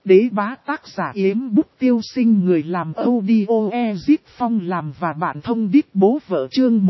đế bá tác giả Yếm Bút Tiêu Sinh, người làm audio Ezip Phong làm và bạn thông đít bố vợ, chương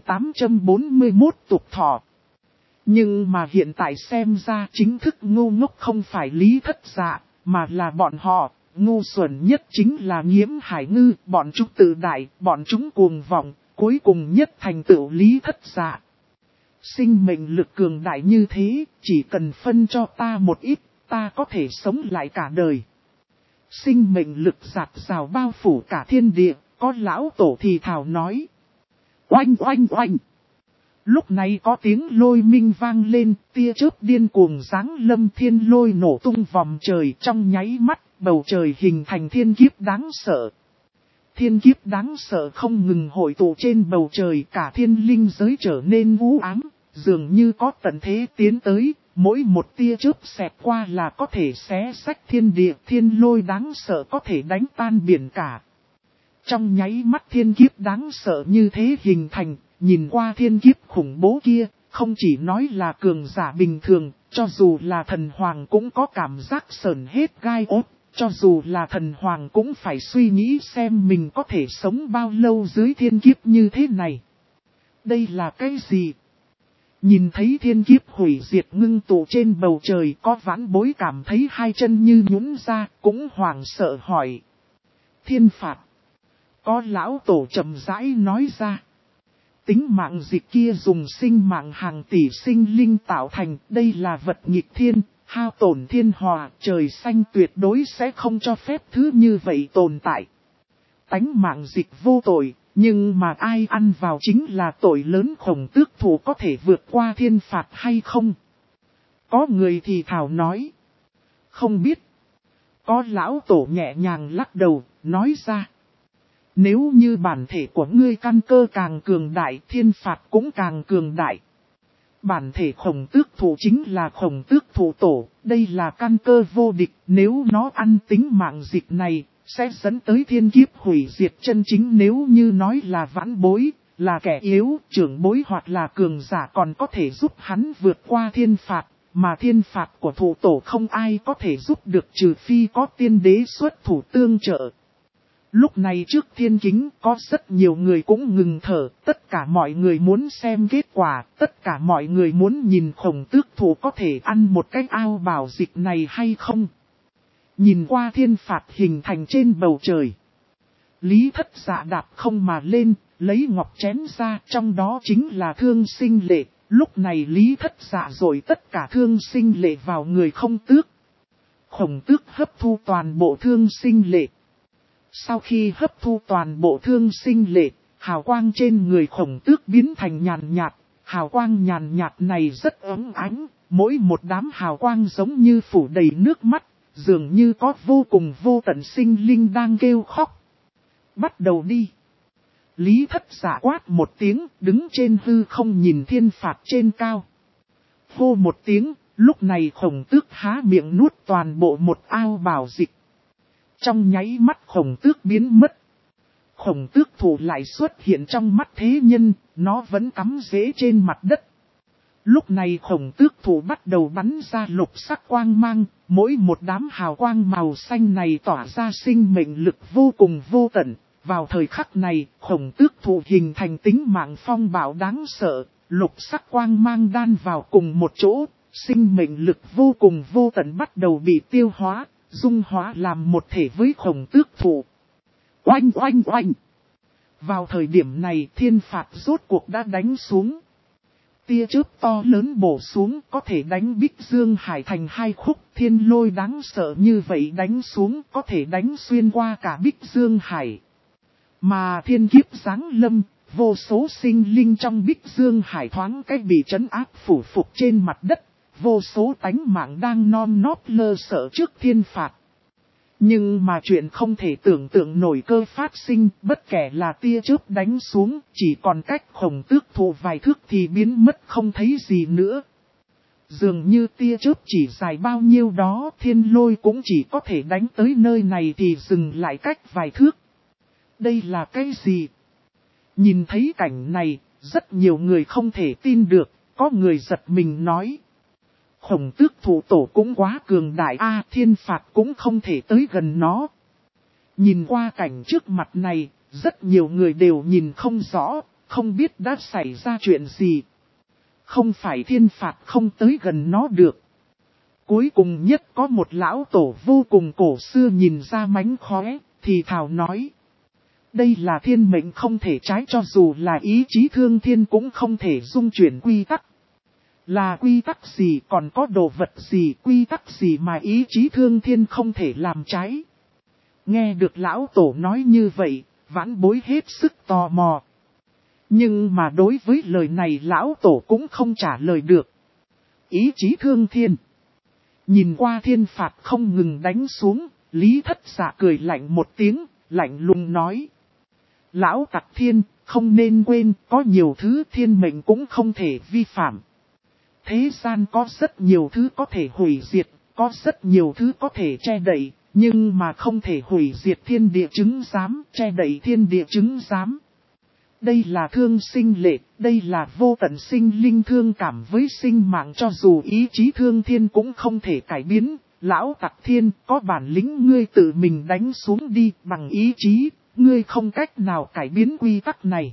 1841 tục thọ. Nhưng mà hiện tại xem ra chính thức ngu ngốc không phải Lý Thất Dạ, mà là bọn họ. Ngu xuẩn nhất chính là Nghiễm Hải Ngư, bọn chúng tự đại, bọn chúng cuồng vọng, cuối cùng nhất thành tựu Lý Thất Dạ. Sinh mệnh lực cường đại như thế, chỉ cần phân cho ta một ít, ta có thể sống lại cả đời. Sinh mệnh lực dạt dào bao phủ cả thiên địa, có lão tổ thì thào nói. Oanh oanh oanh! Lúc này có tiếng lôi minh vang lên, tia chớp điên cuồng giáng lâm, thiên lôi nổ tung vòng trời, trong nháy mắt, bầu trời hình thành thiên kiếp đáng sợ. Thiên kiếp đáng sợ không ngừng hội tụ trên bầu trời, cả thiên linh giới trở nên u ám, dường như có tận thế tiến tới, mỗi một tia chớp xẹt qua là có thể xé xách thiên địa, thiên lôi đáng sợ có thể đánh tan biển cả. Trong nháy mắt thiên kiếp đáng sợ như thế hình thành, nhìn qua thiên kiếp khủng bố kia, không chỉ nói là cường giả bình thường, cho dù là thần hoàng cũng có cảm giác sởn hết gai ốt, cho dù là thần hoàng cũng phải suy nghĩ xem mình có thể sống bao lâu dưới thiên kiếp như thế này. Đây là cái gì? Nhìn thấy thiên kiếp hủy diệt ngưng tụ trên bầu trời, có vãn bối cảm thấy hai chân như nhũn ra, cũng hoảng sợ hỏi. Thiên phạt. Có lão tổ chậm rãi nói ra. Tính mạng dịch kia dùng sinh mạng hàng tỷ sinh linh tạo thành, đây là vật nghịch thiên, hao tổn thiên hòa, trời xanh tuyệt đối sẽ không cho phép thứ như vậy tồn tại. Tánh mạng dịch vô tội, nhưng mà ai ăn vào chính là tội lớn. Khổng Tước Thủ có thể vượt qua thiên phạt hay không? Có người thì thảo nói. Không biết. Có lão tổ nhẹ nhàng lắc đầu, nói ra. Nếu như bản thể của ngươi căn cơ càng cường đại, thiên phạt cũng càng cường đại. Bản thể Khổng Tước Thủ chính là Khổng Tước Thủ tổ, đây là căn cơ vô địch, nếu nó ăn tính mạng dịch này, sẽ dẫn tới thiên kiếp hủy diệt chân chính. Nếu như nói là vãn bối, là kẻ yếu, trưởng bối hoặc là cường giả còn có thể giúp hắn vượt qua thiên phạt, mà thiên phạt của thủ tổ không ai có thể giúp được trừ phi có tiên đế xuất thủ tương trợ. Lúc này trước thiên kính có rất nhiều người cũng ngừng thở, tất cả mọi người muốn xem kết quả, tất cả mọi người muốn nhìn Khổng Tước Thủ có thể ăn một cái ao bảo dịch này hay không. Nhìn qua thiên phạt hình thành trên bầu trời. Lý Thất Dạ đạp không mà lên, lấy ngọc chén ra, trong đó chính là thương sinh lệ. Lúc này Lý Thất Dạ rồi tất cả thương sinh lệ vào người Khổng Tước. Khổng Tước hấp thu toàn bộ thương sinh lệ. Sau khi hấp thu toàn bộ thương sinh lệ, hào quang trên người Khổng Tước biến thành nhàn nhạt. Hào quang nhàn nhạt này rất ấm ánh, mỗi một đám hào quang giống như phủ đầy nước mắt, dường như có vô cùng vô tận sinh linh đang kêu khóc. Bắt đầu đi. Lý Thất Dạ quát một tiếng, đứng trên hư không nhìn thiên phạt trên cao. Hô một tiếng, lúc này Khổng Tước há miệng nuốt toàn bộ một ao bảo dịch. Trong nháy mắt Khổng Tước biến mất. Khổng Tước Thủ lại xuất hiện trong mắt thế nhân, nó vẫn cắm rễ trên mặt đất. Lúc này Khổng Tước Thủ bắt đầu bắn ra lục sắc quang mang, mỗi một đám hào quang màu xanh này tỏa ra sinh mệnh lực vô cùng vô tận. Vào thời khắc này, Khổng Tước Thủ hình thành tính mạng phong bạo đáng sợ, lục sắc quang mang đan vào cùng một chỗ, sinh mệnh lực vô cùng vô tận bắt đầu bị tiêu hóa, dung hóa làm một thể với Khổng Tước Thủ. Oanh oanh oanh! Vào thời điểm này thiên phạt rốt cuộc đã đánh xuống. Tia chớp to lớn bổ xuống có thể đánh Bích Dương Hải thành hai khúc, thiên lôi đáng sợ như vậy đánh xuống có thể đánh xuyên qua cả Bích Dương Hải. Mà thiên kiếp giáng lâm, vô số sinh linh trong Bích Dương Hải thoáng cách bị trấn áp phủ phục trên mặt đất, vô số tánh mạng đang non nót lơ sợ trước thiên phạt. Nhưng mà chuyện không thể tưởng tượng nổi cơ phát sinh, bất kể là tia chớp đánh xuống, chỉ còn cách Khổng Tước Thủ vài thước thì biến mất không thấy gì nữa. Dường như tia chớp chỉ dài bao nhiêu đó, thiên lôi cũng chỉ có thể đánh tới nơi này thì dừng lại cách vài thước. Đây là cái gì? Nhìn thấy cảnh này, rất nhiều người không thể tin được, có người giật mình nói. Khổng tước thủ tổ cũng quá cường đại a, thiên phạt cũng không thể tới gần nó. Nhìn qua cảnh trước mặt này, rất nhiều người đều nhìn không rõ, không biết đã xảy ra chuyện gì. Không phải thiên phạt không tới gần nó được. Cuối cùng nhất có một lão tổ vô cùng cổ xưa nhìn ra mánh khóe, thì thào nói. Đây là thiên mệnh không thể trái, cho dù là ý chí thương thiên cũng không thể dung chuyển quy tắc. Là quy tắc gì, còn có đồ vật gì, quy tắc gì mà ý chí thương thiên không thể làm trái. Nghe được lão tổ nói như vậy, vãn bối hết sức tò mò. Nhưng mà đối với lời này lão tổ cũng không trả lời được. Ý chí thương thiên. Nhìn qua thiên phạt không ngừng đánh xuống, Lý Thất Dạ cười lạnh một tiếng, lạnh lùng nói. Lão tặc thiên, không nên quên, có nhiều thứ thiên mệnh cũng không thể vi phạm. Thế gian có rất nhiều thứ có thể hủy diệt, có rất nhiều thứ có thể che đậy, nhưng mà không thể hủy diệt thiên địa chứng giám, che đậy thiên địa chứng giám. Đây là thương sinh lệ, đây là vô tận sinh linh thương cảm với sinh mạng, cho dù ý chí thương thiên cũng không thể cải biến. Lão tặc thiên, có bản lĩnh ngươi tự mình đánh xuống đi, bằng ý chí, ngươi không cách nào cải biến quy tắc này.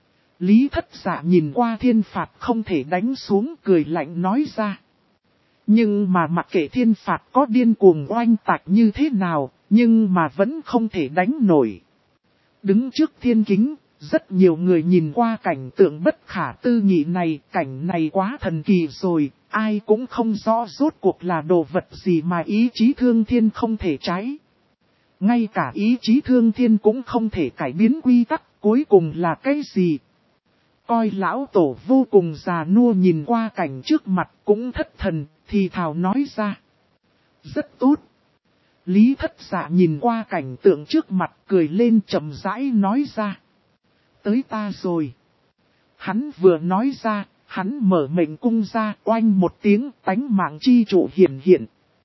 Lý Thất Dạ nhìn qua thiên phạt không thể đánh xuống, cười lạnh nói ra. Nhưng mà mặc kệ thiên phạt có điên cuồng oanh tạc như thế nào, nhưng mà vẫn không thể đánh nổi. Đứng trước thiên kính, rất nhiều người nhìn qua cảnh tượng bất khả tư nghị này, cảnh này quá thần kỳ rồi, ai cũng không rõ rốt cuộc là đồ vật gì mà ý chí thương thiên không thể trái. Ngay cả ý chí thương thiên cũng không thể cải biến quy tắc, cuối cùng là cái gì? Coi lão tổ vô cùng già nua nhìn qua cảnh trước mặt cũng thất thần, thì thào nói ra. Rất tốt. Lý Thất Dạ nhìn qua cảnh tượng trước mặt cười lên chậm rãi nói ra. Tới ta rồi. Hắn vừa nói ra, hắn mở mệnh cung ra, oanh một tiếng, tánh mạng chi trụ hiển hiện.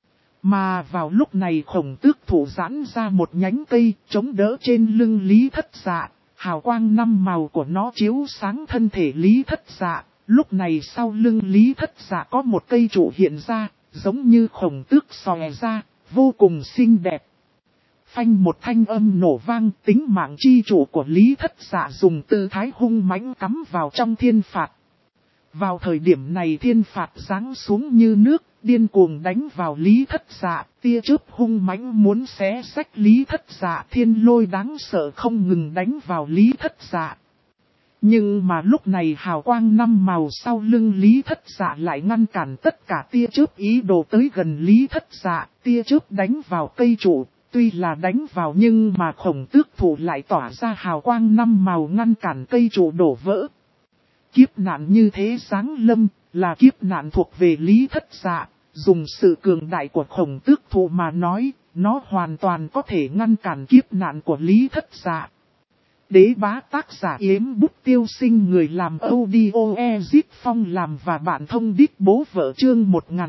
Mà vào lúc này khổng tước thủ giãn ra một nhánh cây, chống đỡ trên lưng Lý Thất Dạ. Hào quang năm màu của nó chiếu sáng thân thể Lý Thất Dạ. Lúc này sau lưng Lý Thất Dạ có một cây trụ hiện ra, giống như khổng tước xòe ra, vô cùng xinh đẹp. Phanh một thanh âm nổ vang, tính mạng chi trụ của Lý Thất Dạ dùng tư thái hung mãnh cắm vào trong thiên phạt. Vào thời điểm này thiên phạt giáng xuống như nước, điên cuồng đánh vào Lý Thất Dạ, tia chớp hung mãnh muốn xé xách Lý Thất Dạ, thiên lôi đáng sợ không ngừng đánh vào Lý Thất Dạ. Nhưng mà lúc này hào quang năm màu sau lưng Lý Thất Dạ lại ngăn cản tất cả tia chớp ý đồ tới gần Lý Thất Dạ, tia chớp đánh vào cây trụ. Tuy là đánh vào nhưng mà khổng tước thủ lại tỏa ra hào quang năm màu ngăn cản cây trụ đổ vỡ. Kiếp nạn như thế giáng lâm, là kiếp nạn thuộc về Lý Thất Dạ, dùng sự cường đại của khổng tước thủ mà nói, nó hoàn toàn có thể ngăn cản kiếp nạn của Lý Thất Dạ. Đế bá tác giả Yếm Bút Tiêu Sinh, người làm audio Ezip Phong làm và bạn thông đít bố vợ, chương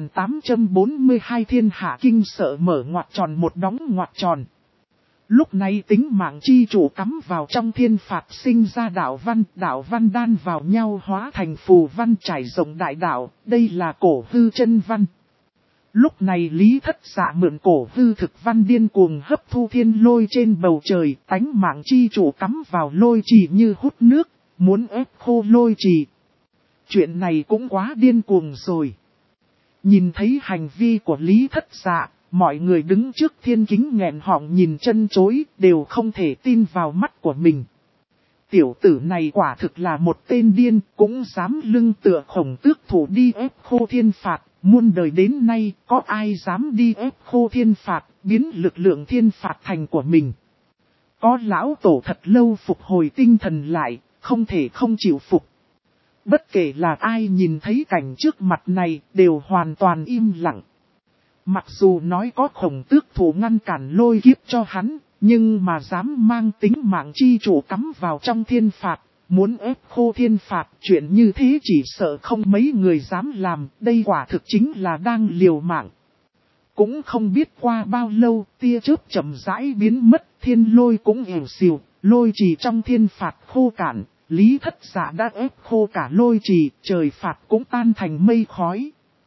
1842 thiên hạ kinh sợ mở ngoặc tròn một đóng ngoặc tròn. Lúc này tính mạng chi chủ cắm vào trong thiên phạt sinh ra đạo văn đan vào nhau hóa thành phù văn trải rộng đại đạo, đây là cổ hư chân văn. Lúc này Lý Thất Dạ mượn cổ hư thực văn điên cuồng hấp thu thiên lôi trên bầu trời, tánh mạng chi chủ cắm vào lôi trì như hút nước, muốn ép khô lôi trì. Chuyện này cũng quá điên cuồng rồi. Nhìn thấy hành vi của Lý Thất Dạ, mọi người đứng trước thiên kính nghẹn họng nhìn chân chối, đều không thể tin vào mắt của mình. Tiểu tử này quả thực là một tên điên, cũng dám lưng tựa khổng tước thủ đi ép khô thiên phạt. Muôn đời đến nay, có ai dám đi ép khô thiên phạt, biến lực lượng thiên phạt thành của mình. Có lão tổ thật lâu phục hồi tinh thần lại, không thể không chịu phục. Bất kể là ai nhìn thấy cảnh trước mặt này, đều hoàn toàn im lặng. Mặc dù nói có khổng tước thủ ngăn cản lôi kiếp cho hắn, nhưng mà dám mang tính mạng chi chủ cắm vào trong thiên phạt. Muốn ép khô thiên phạt, chuyện như thế chỉ sợ không mấy người dám làm, đây quả thực chính là đang liều mạng. Cũng không biết qua bao lâu, tia chớp chậm rãi biến mất, thiên lôi cũng ẻo xìu, lôi trì trong thiên phạt khô cạn, Lý Thất Dạ đã ép khô cả lôi trì, trời phạt cũng tan thành mây khói.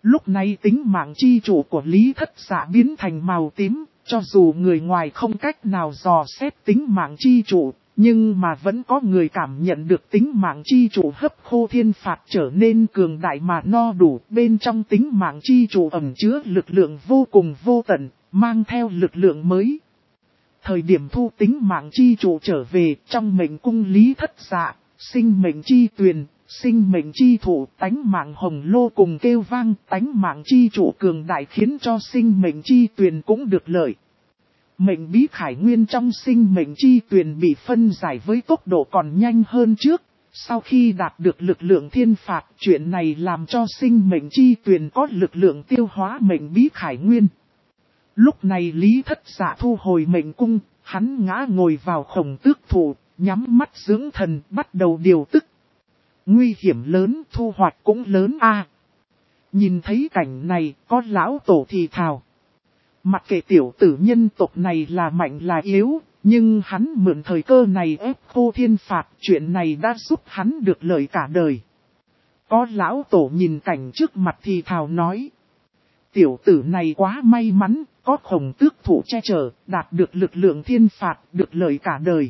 Lúc này tính mạng chi chủ của Lý Thất Dạ biến thành màu tím, cho dù người ngoài không cách nào dò xét tính mạng chi chủ, nhưng mà vẫn có người cảm nhận được tính mạng chi chủ hấp khô thiên phạt trở nên cường đại mà no đủ. Bên trong tính mạng chi chủ ẩn chứa lực lượng vô cùng vô tận, mang theo lực lượng mới. Thời điểm thu tính mạng chi chủ trở về trong mệnh cung Lý Thất Dạ, sinh mệnh chi tuyền, sinh mệnh chi thủ, tánh mạng hồng lô cùng kêu vang, tánh mạng chi chủ cường đại khiến cho sinh mệnh chi tuyền cũng được lợi. Mệnh bí khải nguyên trong sinh mệnh chi tuyền bị phân giải với tốc độ còn nhanh hơn trước. Sau khi đạt được lực lượng thiên phạt, chuyện này làm cho sinh mệnh chi tuyền có lực lượng tiêu hóa mệnh bí khải nguyên. Lúc này Lý Thất Dạ thu hồi mệnh cung, hắn ngã ngồi vào khổng tước thụ, nhắm mắt dưỡng thần, bắt đầu điều tức. Nguy hiểm lớn, thu hoạch cũng lớn a. Nhìn thấy cảnh này, có lão tổ thì thào. Mặc kệ tiểu tử nhân tộc này là mạnh là yếu, nhưng hắn mượn thời cơ này ép khô thiên phạt, chuyện này đã giúp hắn được lợi cả đời. Có lão tổ nhìn cảnh trước mặt thì thào nói. Tiểu tử này quá may mắn, có khổng tước thủ che chở, đạt được lực lượng thiên phạt, được lợi cả đời.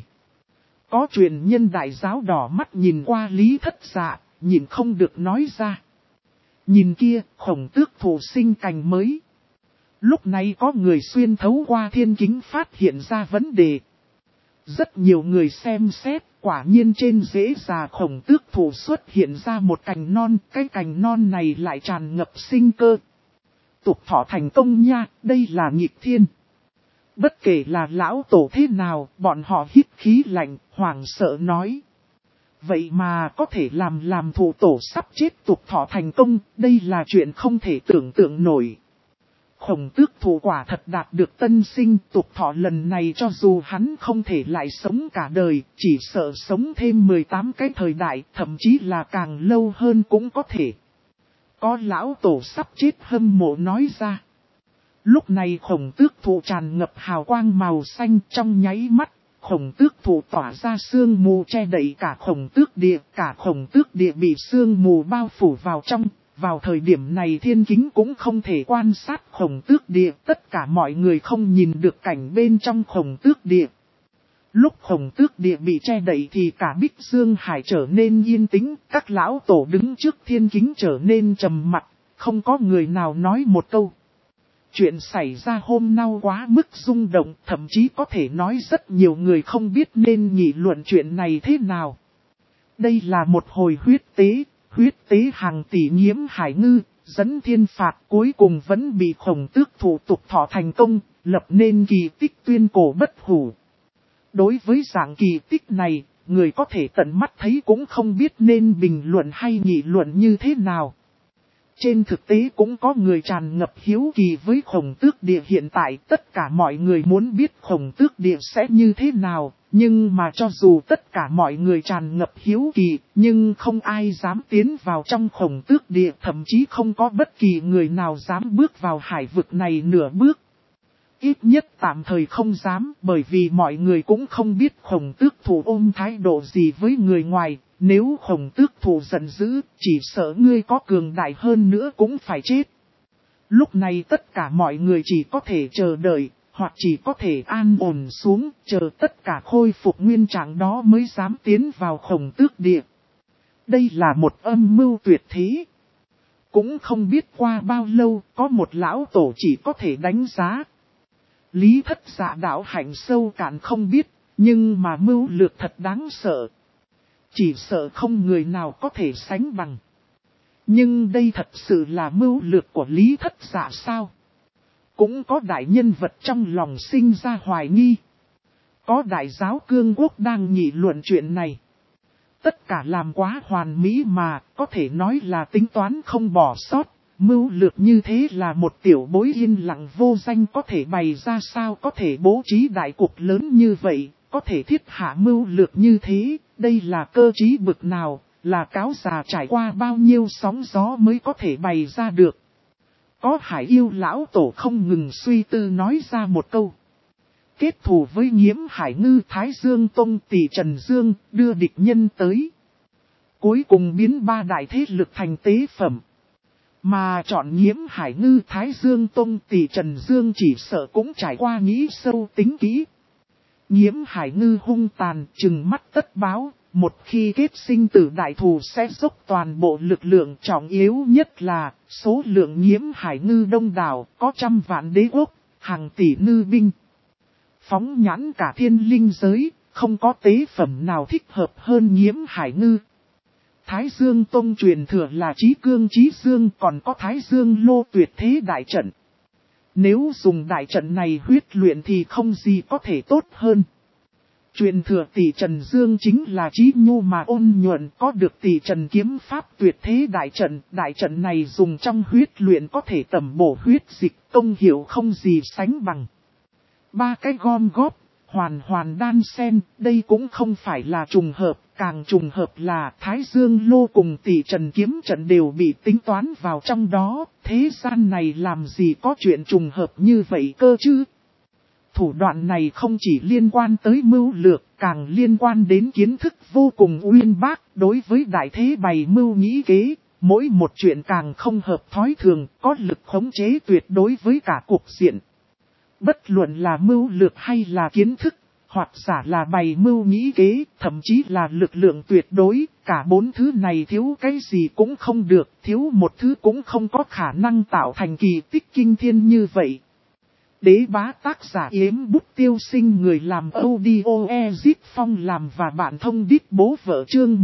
Có truyền nhân đại giáo đỏ mắt nhìn qua Lý Thất Dạ, nhìn không được nói ra. Nhìn kia, khổng tước thủ sinh cành mới. Lúc này có người xuyên thấu qua thiên kính phát hiện ra vấn đề. Rất nhiều người xem xét, quả nhiên trên rễ già khổng tước thủ xuất hiện ra một cành non, cái cành non này lại tràn ngập sinh cơ. Tục thọ thành công nha, đây là nghịch thiên. Bất kể là lão tổ thế nào, bọn họ hít khí lạnh, hoảng sợ nói. Vậy mà có thể làm thủ tổ sắp chết tục thọ thành công, đây là chuyện không thể tưởng tượng nổi. Khổng tước thủ quả thật đạt được tân sinh, tục thọ lần này cho dù hắn không thể lại sống cả đời, chỉ sợ sống thêm 18 cái thời đại, thậm chí là càng lâu hơn cũng có thể. Có lão tổ sắp chết hâm mộ nói ra. Lúc này khổng tước thủ tràn ngập hào quang màu xanh trong nháy mắt, khổng tước thủ tỏa ra sương mù che đậy cả khổng tước địa bị sương mù bao phủ vào trong. Vào thời điểm này thiên kính cũng không thể quan sát khổng tước địa, tất cả mọi người không nhìn được cảnh bên trong khổng tước địa. Lúc khổng tước địa bị che đậy thì cả Bích Dương Hải trở nên yên tĩnh, các lão tổ đứng trước thiên kính trở nên trầm mặc, không có người nào nói một câu. Chuyện xảy ra hôm nay quá mức rung động, thậm chí có thể nói rất nhiều người không biết nên nghị luận chuyện này thế nào. Đây là một hồi huyết tế hàng tỷ nhiễm hải ngư, dẫn thiên phạt cuối cùng vẫn bị khổng tước thủ tục thọ thành công, lập nên kỳ tích tuyên cổ bất hủ. Đối với dạng kỳ tích này, người có thể tận mắt thấy cũng không biết nên bình luận hay nghị luận như thế nào. Trên thực tế cũng có người tràn ngập hiếu kỳ với khổng tước địa hiện tại, tất cả mọi người muốn biết khổng tước địa sẽ như thế nào, nhưng mà cho dù tất cả mọi người tràn ngập hiếu kỳ, nhưng không ai dám tiến vào trong khổng tước địa, thậm chí không có bất kỳ người nào dám bước vào hải vực này nửa bước. Ít nhất tạm thời không dám, bởi vì mọi người cũng không biết khổng tước thủ ôm thái độ gì với người ngoài. Nếu khổng tước thủ giận dữ, chỉ sợ ngươi có cường đại hơn nữa cũng phải chết. Lúc này tất cả mọi người chỉ có thể chờ đợi, hoặc chỉ có thể an ổn xuống, chờ tất cả khôi phục nguyên trạng đó mới dám tiến vào khổng tước địa. Đây là một âm mưu tuyệt thế. Cũng không biết qua bao lâu, có một lão tổ chỉ có thể đánh giá. Lý Thất Dạ đạo hạnh sâu cạn không biết, nhưng mà mưu lược thật đáng sợ. Chỉ sợ không người nào có thể sánh bằng. Nhưng đây thật sự là mưu lược của Lý Thất Dạ sao? Cũng có đại nhân vật trong lòng sinh ra hoài nghi. Có đại giáo cương quốc đang nghị luận chuyện này. Tất cả làm quá hoàn mỹ mà, có thể nói là tính toán không bỏ sót. Mưu lược như thế là một tiểu bối yên lặng vô danh có thể bày ra sao, có thể bố trí đại cục lớn như vậy, có thể thiết hạ mưu lược như thế, đây là cơ trí bực nào, là cáo già trải qua bao nhiêu sóng gió mới có thể bày ra được. Có hải yêu lão tổ không ngừng suy tư nói ra một câu. Kết thù với nhiễm hải ngư Thái Dương Tông Tỷ Trần Dương đưa địch nhân tới. Cuối cùng biến ba đại thế lực thành tế phẩm. Mà chọn Nhiễm Hải Ngư Thái Dương Tông tỷ Trần Dương chỉ sợ cũng trải qua nghĩ sâu tính kỹ. Nhiễm Hải Ngư hung tàn trừng mắt tất báo, một khi kết sinh tử đại thù sẽ dốc toàn bộ lực lượng, trọng yếu nhất là số lượng Nhiễm Hải Ngư đông đảo, có trăm vạn đế quốc, hàng tỷ ngư binh. Phóng nhãn cả thiên linh giới, không có tế phẩm nào thích hợp hơn Nhiễm Hải Ngư. Thái Dương Tông truyền thừa là Chí Cương Chí Dương, còn có Thái Dương Lô tuyệt thế đại trận. Nếu dùng đại trận này huyết luyện thì không gì có thể tốt hơn. Truyền thừa tỷ Trần Dương chính là Chí Nhu mà ôn nhuận, có được tỷ Trần kiếm pháp tuyệt thế đại trận này dùng trong huyết luyện có thể tẩm bổ huyết dịch, công hiệu không gì sánh bằng. Ba cái gom góp, hoàn đan xen, đây cũng không phải là trùng hợp, càng trùng hợp là Thái Dương Lô cùng tỷ Trần kiếm trận đều bị tính toán vào trong đó, thế gian này làm gì có chuyện trùng hợp như vậy cơ chứ? Thủ đoạn này không chỉ liên quan tới mưu lược, càng liên quan đến kiến thức vô cùng uyên bác, đối với đại thế bày mưu nghĩ kế, mỗi một chuyện càng không hợp thói thường, có lực khống chế tuyệt đối với cả cục diện. Bất luận là mưu lược hay là kiến thức, hoặc giả là bày mưu nghĩ kế, thậm chí là lực lượng tuyệt đối, cả bốn thứ này thiếu cái gì cũng không được, thiếu một thứ cũng không có khả năng tạo thành kỳ tích kinh thiên như vậy. Đế bá tác giả Yếm Bút Tiêu Sinh, người làm audio Ezit Phong làm và bạn thông đít bố vợ chương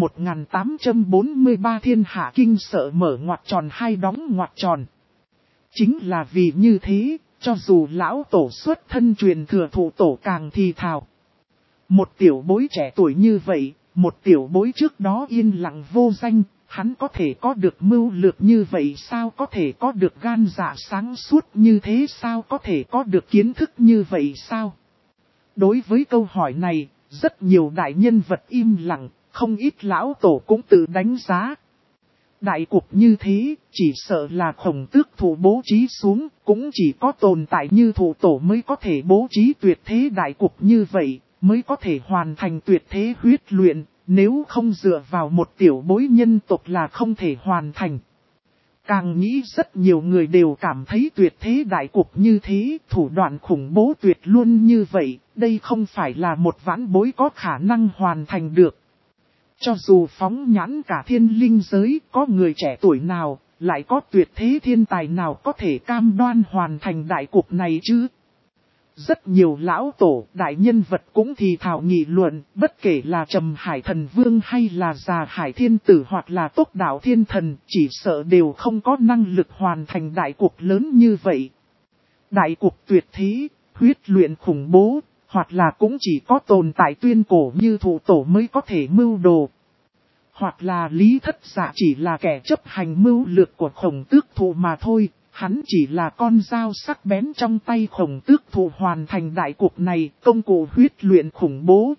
1843 thiên hạ kinh sợ mở ngoặc tròn hai đóng ngoặc tròn. Chính là vì như thế, cho dù lão tổ xuất thân truyền thừa thủ tổ càng thì thào. Một tiểu bối trẻ tuổi như vậy, một tiểu bối trước đó yên lặng vô danh, hắn có thể có được mưu lược như vậy sao, có thể có được gan dạ sáng suốt như thế sao, có thể có được kiến thức như vậy sao? Đối với câu hỏi này, rất nhiều đại nhân vật im lặng, không ít lão tổ cũng tự đánh giá. Đại cục như thế, chỉ sợ là Khổng Tước thủ bố trí xuống, cũng chỉ có tồn tại như thủ tổ mới có thể bố trí tuyệt thế đại cục như vậy, mới có thể hoàn thành tuyệt thế huyết luyện, nếu không dựa vào một tiểu bối nhân tộc là không thể hoàn thành. Càng nghĩ rất nhiều người đều cảm thấy tuyệt thế đại cục như thế, thủ đoạn khủng bố tuyệt luôn như vậy, đây không phải là một vãn bối có khả năng hoàn thành được. Cho dù phóng nhãn cả thiên linh giới, có người trẻ tuổi nào, lại có tuyệt thế thiên tài nào có thể cam đoan hoàn thành đại cục này chứ? Rất nhiều lão tổ, đại nhân vật cũng thì thảo nghị luận, bất kể là Trầm Hải Thần Vương hay là Già Hải Thiên Tử hoặc là Tốc Đạo Thiên Thần, chỉ sợ đều không có năng lực hoàn thành đại cục lớn như vậy. Đại cục tuyệt thế, huyết luyện khủng bố, hoặc là cũng chỉ có tồn tại tuyên cổ như thủ tổ mới có thể mưu đồ. Hoặc là Lý Thất Dạ chỉ là kẻ chấp hành mưu lược của Khổng Tước Thụ mà thôi, hắn chỉ là con dao sắc bén trong tay Khổng Tước Thụ hoàn thành đại cục này, công cụ huyết luyện khủng bố.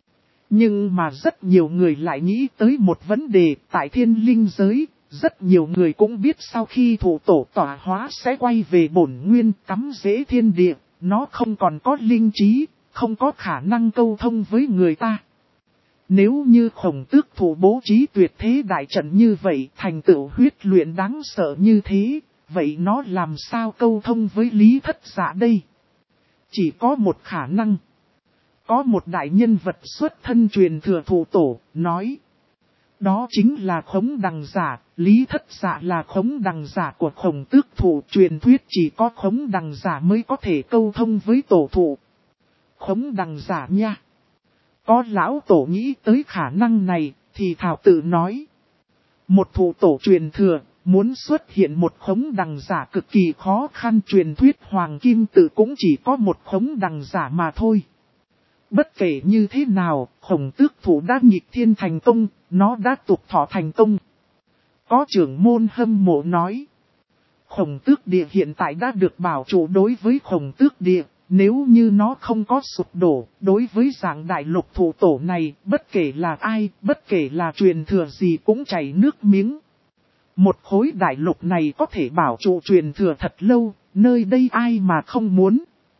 Nhưng mà rất nhiều người lại nghĩ tới một vấn đề, tại thiên linh giới, rất nhiều người cũng biết sau khi thủ tổ tỏa hóa sẽ quay về bổn nguyên cắm rễ thiên địa, nó không còn có linh trí, không có khả năng câu thông với người ta. Nếu như Khổng Tước Thụ bố trí tuyệt thế đại trận như vậy, thành tựu huyết luyện đáng sợ như thế, vậy nó làm sao câu thông với Lý Thất Dạ đây? Chỉ có một khả năng. Có một đại nhân vật xuất thân truyền thừa thủ tổ, nói. Đó chính là Khống Đằng Giả, Lý Thất Dạ là Khống Đằng Giả của Khổng Tước Thụ, truyền thuyết chỉ có Khống Đằng Giả mới có thể câu thông với tổ thụ. Khống Đằng Giả nha. Có lão tổ nghĩ tới khả năng này, thì thảo tự nói. Một thủ tổ truyền thừa, muốn xuất hiện một Khống Đằng Giả cực kỳ khó khăn, truyền thuyết Hoàng Kim Tự cũng chỉ có một Khống Đằng Giả mà thôi. Bất kể như thế nào, Khổng Tước Thụ đã nghịch thiên thành công, nó đã tục thọ thành công. Có trưởng môn hâm mộ nói. Khổng Tước Địa hiện tại đã được bảo trụ đối với Khổng Tước Địa. Nếu như nó không có sụp đổ, đối với dạng đại lục thủ tổ này, bất kể là ai, bất kể là truyền thừa gì cũng chảy nước miếng. Một khối đại lục này có thể bảo trụ truyền thừa thật lâu, nơi đây ai mà không muốn.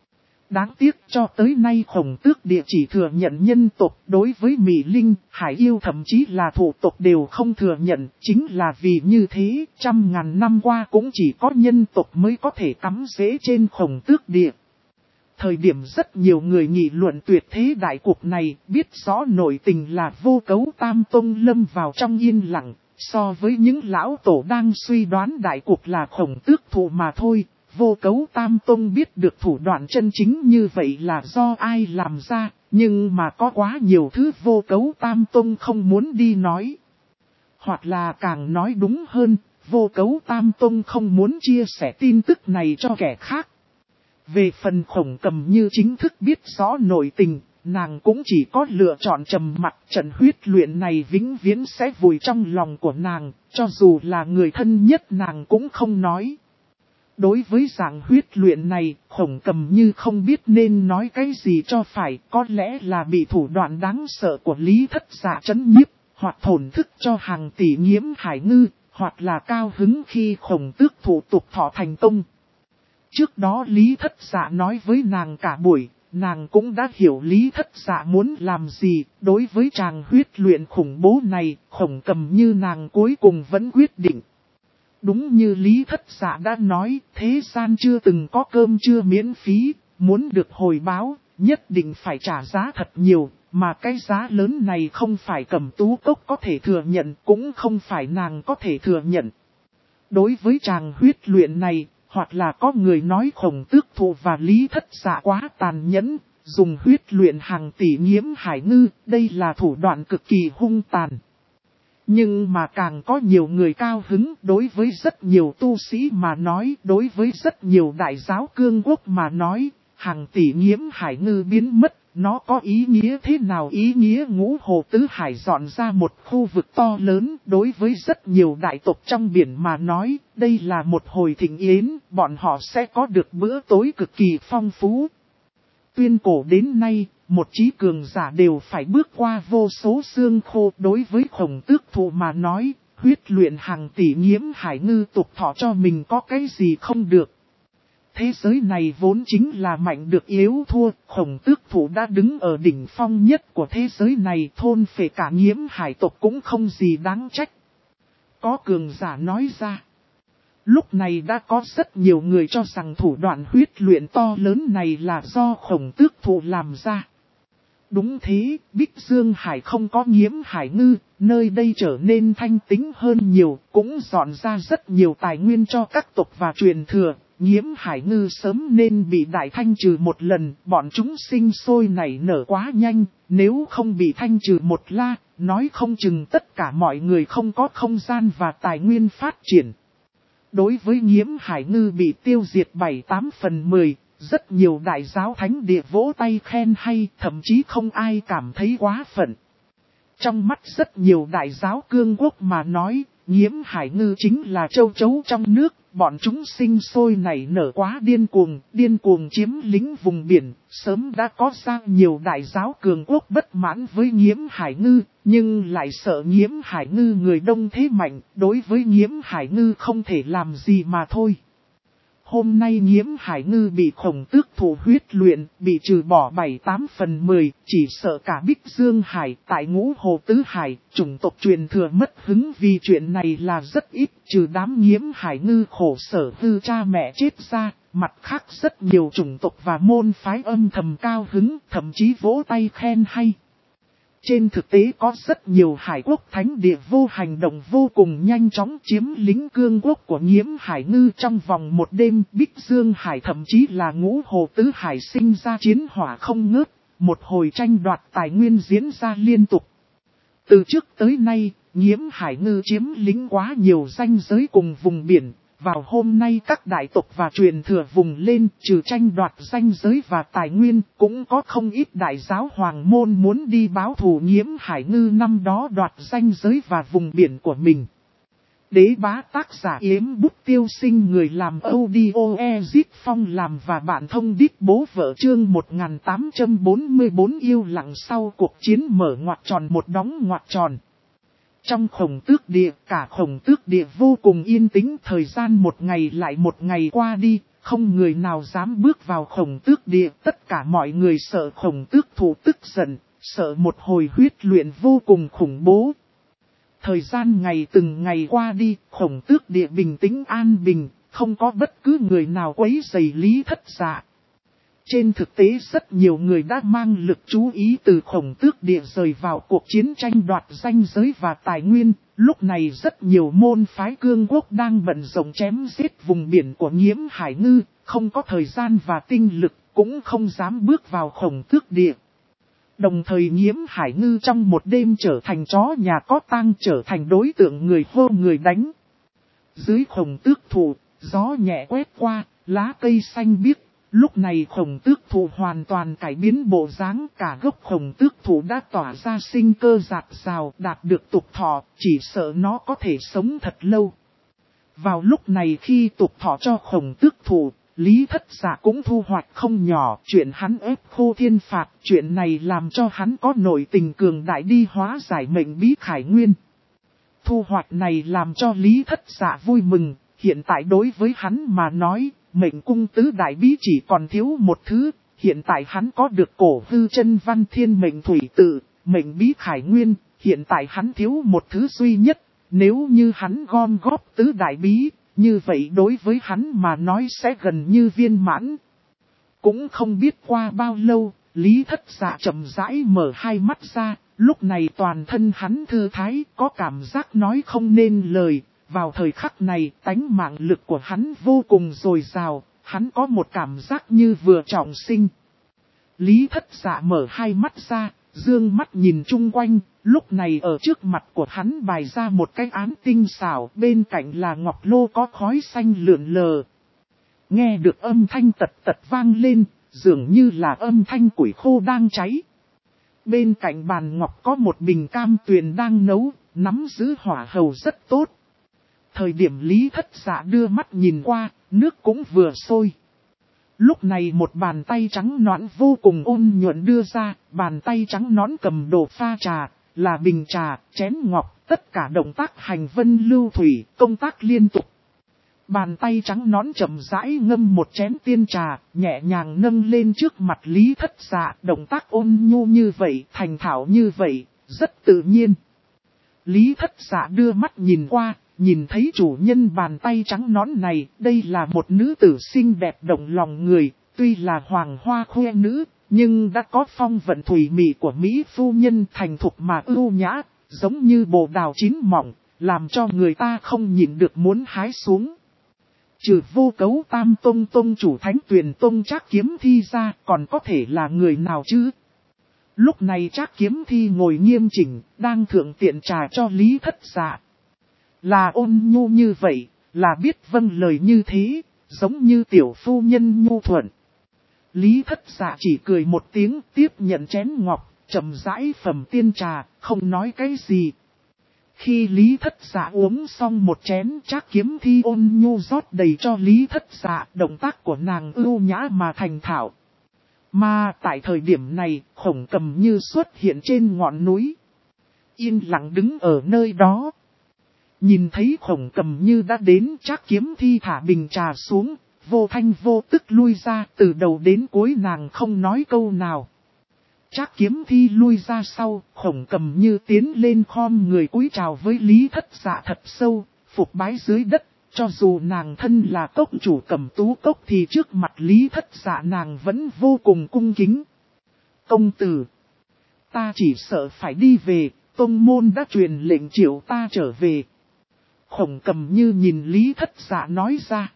Đáng tiếc cho tới nay Khổng Tước Địa chỉ thừa nhận nhân tộc, đối với Mị Linh, Hải Yêu thậm chí là thủ tộc đều không thừa nhận. Chính là vì như thế, trăm ngàn năm qua cũng chỉ có nhân tộc mới có thể cắm rễ trên Khổng Tước Địa. Thời điểm rất nhiều người nghị luận tuyệt thế đại cuộc này, biết rõ nội tình là Vô Cấu Tam Tông lâm vào trong yên lặng, so với những lão tổ đang suy đoán đại cuộc là Khổng Tước Thụ mà thôi. Vô Cấu Tam Tông biết được thủ đoạn chân chính như vậy là do ai làm ra, nhưng mà có quá nhiều thứ Vô Cấu Tam Tông không muốn đi nói. Hoặc là càng nói đúng hơn, Vô Cấu Tam Tông không muốn chia sẻ tin tức này cho kẻ khác. Về phần Khổng Cầm Như chính thức biết rõ nội tình, nàng cũng chỉ có lựa chọn trầm mặc. Trận huyết luyện này vĩnh viễn sẽ vùi trong lòng của nàng, cho dù là người thân nhất nàng cũng không nói. Đối với dạng huyết luyện này, Khổng Cầm Như không biết nên nói cái gì cho phải, có lẽ là bị thủ đoạn đáng sợ của Lý Thất Dạ trấn nhiếp, hoặc thổn thức cho hàng tỷ Nghiễm Hải Ngư, hoặc là cao hứng khi Khổng Tước Thụ tục thọ thành công. Trước đó Lý Thất Dạ nói với nàng cả buổi, nàng cũng đã hiểu Lý Thất Dạ muốn làm gì. Đối với tràng huyết luyện khủng bố này, Khổng Cầm Như nàng cuối cùng vẫn quyết định. Đúng như Lý Thất Dạ đã nói, thế gian chưa từng có cơm trưa miễn phí, muốn được hồi báo, nhất định phải trả giá thật nhiều, mà cái giá lớn này không phải Cẩm Tú Cốc có thể thừa nhận, cũng không phải nàng có thể thừa nhận. Đối với tràng huyết luyện này, hoặc là có người nói Khổng Tước Thụ và Lý Thất Dạ quá tàn nhẫn, dùng huyết luyện hàng tỷ Nghiễm Hải Ngư, đây là thủ đoạn cực kỳ hung tàn. Nhưng mà càng có nhiều người cao hứng, đối với rất nhiều tu sĩ mà nói, đối với rất nhiều đại giáo cương quốc mà nói, hàng tỷ Nghiễm Hải Ngư biến mất, nó có ý nghĩa thế nào? Ý nghĩa Ngũ Hồ Tứ Hải dọn ra một khu vực to lớn, đối với rất nhiều đại tộc trong biển mà nói, đây là một hồi thịnh yến, bọn họ sẽ có được bữa tối cực kỳ phong phú. Tuyên cổ đến nay, một chí cường giả đều phải bước qua vô số xương khô. Đối với Khổng Tước Thụ mà nói, huyết luyện hàng tỷ Nghiễm Hải Ngư tục thọ cho mình có cái gì không được. Thế giới này vốn chính là mạnh được yếu thua, Khổng Tước Thụ đã đứng ở đỉnh phong nhất của thế giới này, thôn phệ cả Nghiễm Hải tộc cũng không gì đáng trách. Có cường giả nói ra. Lúc này đã có rất nhiều người cho rằng thủ đoạn huyết luyện to lớn này là do Khổng Tước Thụ làm ra. Đúng thế, Bích Dương Hải không có Nghiễm Hải Ngư, nơi đây trở nên thanh tĩnh hơn nhiều, cũng dọn ra rất nhiều tài nguyên cho các tộc và truyền thừa. Nghiễm Hải Ngư sớm nên bị đại thanh trừ một lần, bọn chúng sinh sôi nảy nở quá nhanh, nếu không bị thanh trừ một la, nói không chừng tất cả mọi người không có không gian và tài nguyên phát triển. Đối với Nghiễm Hải Ngư bị tiêu diệt 7/8/10, rất nhiều đại giáo thánh địa vỗ tay khen hay, thậm chí không ai cảm thấy quá phận. Trong mắt rất nhiều đại giáo cương quốc mà nói, Nghiễm Hải Ngư chính là châu chấu trong nước, bọn chúng sinh sôi nảy nở quá điên cuồng chiếm lĩnh vùng biển, sớm đã có ra nhiều đại giáo cường quốc bất mãn với Nghiễm Hải Ngư, nhưng lại sợ Nghiễm Hải Ngư người đông thế mạnh, đối với Nghiễm Hải Ngư không thể làm gì mà thôi. Hôm nay Nghiễm Hải Ngư bị Khổng Tước Thụ huyết luyện, bị trừ bỏ 7/8/10, chỉ sợ cả Bích Dương Hải tại Ngũ Hồ Tứ Hải, chủng tộc truyền thừa mất hứng vì chuyện này là rất ít, trừ đám Nghiễm Hải Ngư khổ sở hư cha mẹ chết ra, mặt khác rất nhiều chủng tộc và môn phái âm thầm cao hứng, thậm chí vỗ tay khen hay. Trên thực tế có rất nhiều hải quốc thánh địa vô hành động vô cùng nhanh chóng chiếm lĩnh cương quốc của Nghiễm Hải Ngư trong vòng một đêm. Bích Dương Hải thậm chí là Ngũ Hồ Tứ Hải sinh ra chiến hỏa không ngớt, một hồi tranh đoạt tài nguyên diễn ra liên tục. Từ trước tới nay, Nghiễm Hải Ngư chiếm lĩnh quá nhiều ranh giới cùng vùng biển. Vào hôm nay các đại tộc và truyền thừa vùng lên, trừ tranh đoạt ranh giới và tài nguyên, cũng có không ít đại giáo hoàng môn muốn đi báo thù Nghiễm Hải Ngư năm đó đoạt ranh giới và vùng biển của mình. Đế bá tác giả Yếm Bút Tiêu Sinh, người làm audio Ezit Phong làm và bạn thông đít bố vợ, chương 1844 yêu lặng sau cuộc chiến mở ngoặc tròn một đóng ngoặc tròn. Trong Khổng Tước Địa, cả Khổng Tước Địa vô cùng yên tĩnh, thời gian một ngày lại một ngày qua đi, không người nào dám bước vào Khổng Tước Địa, tất cả mọi người sợ Khổng Tước Thụ tức giận, sợ một hồi huyết luyện vô cùng khủng bố. Thời gian ngày từng ngày qua đi, Khổng Tước Địa bình tĩnh an bình, không có bất cứ người nào quấy rầy Lý Thất Dạ. Trên thực tế rất nhiều người đã mang lực chú ý từ Khổng Tước Địa rời vào cuộc chiến tranh đoạt ranh giới và tài nguyên. Lúc này rất nhiều môn phái cương quốc đang bận rộn chém giết vùng biển của Nghiễm Hải Ngư, không có thời gian và tinh lực, cũng không dám bước vào Khổng Tước Địa. Đồng thời Nghiễm Hải Ngư trong một đêm trở thành chó nhà có tang, trở thành đối tượng người hô người đánh. Dưới Khổng Tước Thụ, gió nhẹ quét qua, lá cây xanh biếc. Lúc này Khổng Tước Thụ hoàn toàn cải biến bộ dáng, cả gốc Khổng Tước Thụ đã tỏa ra sinh cơ rạt rào, đạt được tục thọ, chỉ sợ nó có thể sống thật lâu. Vào lúc này khi tục thọ cho Khổng Tước Thụ, Lý Thất Dạ cũng thu hoạch không nhỏ, chuyện hắn ép Khô Thiên Phạt, chuyện này làm cho hắn có nội tình cường đại đi hóa giải mệnh bí khải nguyên. Thu hoạch này làm cho Lý Thất Dạ vui mừng, hiện tại đối với hắn mà nói, mệnh cung tứ đại bí chỉ còn thiếu một thứ, hiện tại hắn có được cổ hư chân văn thiên mệnh thủy tự, mệnh bí khải nguyên, hiện tại hắn thiếu một thứ duy nhất, nếu như hắn gom góp tứ đại bí, như vậy đối với hắn mà nói sẽ gần như viên mãn. Cũng không biết qua bao lâu, Lý Thất Dạ chậm rãi mở hai mắt ra, lúc này toàn thân hắn thư thái, có cảm giác nói không nên lời. Vào thời khắc này, tánh mạng lực của hắn vô cùng dồi dào, hắn có một cảm giác như vừa trọng sinh. Lý Thất Dạ mở hai mắt ra, dương mắt nhìn chung quanh, lúc này ở trước mặt của hắn bày ra một cái án tinh xảo, bên cạnh là ngọc lô có khói xanh lượn lờ. Nghe được âm thanh tật tật vang lên, dường như là âm thanh củi khô đang cháy. Bên cạnh bàn ngọc có một bình cam tuyền đang nấu, nắm giữ hỏa hầu rất tốt. Thời điểm Lý Thất Dạ đưa mắt nhìn qua, nước cũng vừa sôi. Lúc này một bàn tay trắng nõn vô cùng ôn nhuận đưa ra, bàn tay trắng nõn cầm đồ pha trà, là bình trà, chén ngọc, tất cả động tác hành vân lưu thủy, công tác liên tục. Bàn tay trắng nõn chậm rãi ngâm một chén tiên trà, nhẹ nhàng nâng lên trước mặt Lý Thất Dạ, động tác ôn nhu như vậy, thành thạo như vậy, rất tự nhiên. Lý Thất Dạ đưa mắt nhìn qua, nhìn thấy chủ nhân bàn tay trắng nõn này, đây là một nữ tử xinh đẹp động lòng người, tuy là hoàng hoa khoe nữ, nhưng đã có phong vận thủy mị của Mỹ phu nhân thành thục mà ưu nhã, giống như bồ đào chín mọng, làm cho người ta không nhịn được muốn hái xuống. Trừ Vô Cấu Tam Tông Tông chủ Thánh Tuyền Tông Trác Kiếm Thi ra, còn có thể là người nào chứ? Lúc này Trác Kiếm Thi ngồi nghiêm chỉnh, đang thượng tiện trà cho Lý Thất Dạ. Là ôn nhu như vậy, là biết vâng lời như thế, giống như tiểu phu nhân nhu thuận. Lý Thất Dạ chỉ cười một tiếng, tiếp nhận chén ngọc, chậm rãi phẩm tiên trà, không nói cái gì. Khi Lý Thất Dạ uống xong một chén, Trác Kiếm Thi ôn nhu rót đầy cho Lý Thất Dạ, động tác của nàng ưu nhã mà thành thạo. Mà tại thời điểm này, Khổng Cầm Như xuất hiện trên ngọn núi. Yên lặng đứng ở nơi đó. Nhìn thấy Khổng Cầm Như đã đến, Trác Kiếm Thi thả bình trà xuống, vô thanh vô tức lui ra, từ đầu đến cuối nàng không nói câu nào. Trác Kiếm Thi lui ra sau, Khổng Cầm Như tiến lên khom người cúi chào với Lý Thất Dạ thật sâu, phục bái dưới đất, cho dù nàng thân là cốc chủ Cẩm Tú Cốc thì trước mặt Lý Thất Dạ nàng vẫn vô cùng cung kính. Công tử, ta chỉ sợ phải đi về, tông môn đã truyền lệnh triệu ta trở về. Khổng Cầm Như nhìn Lý Thất Dạ nói ra.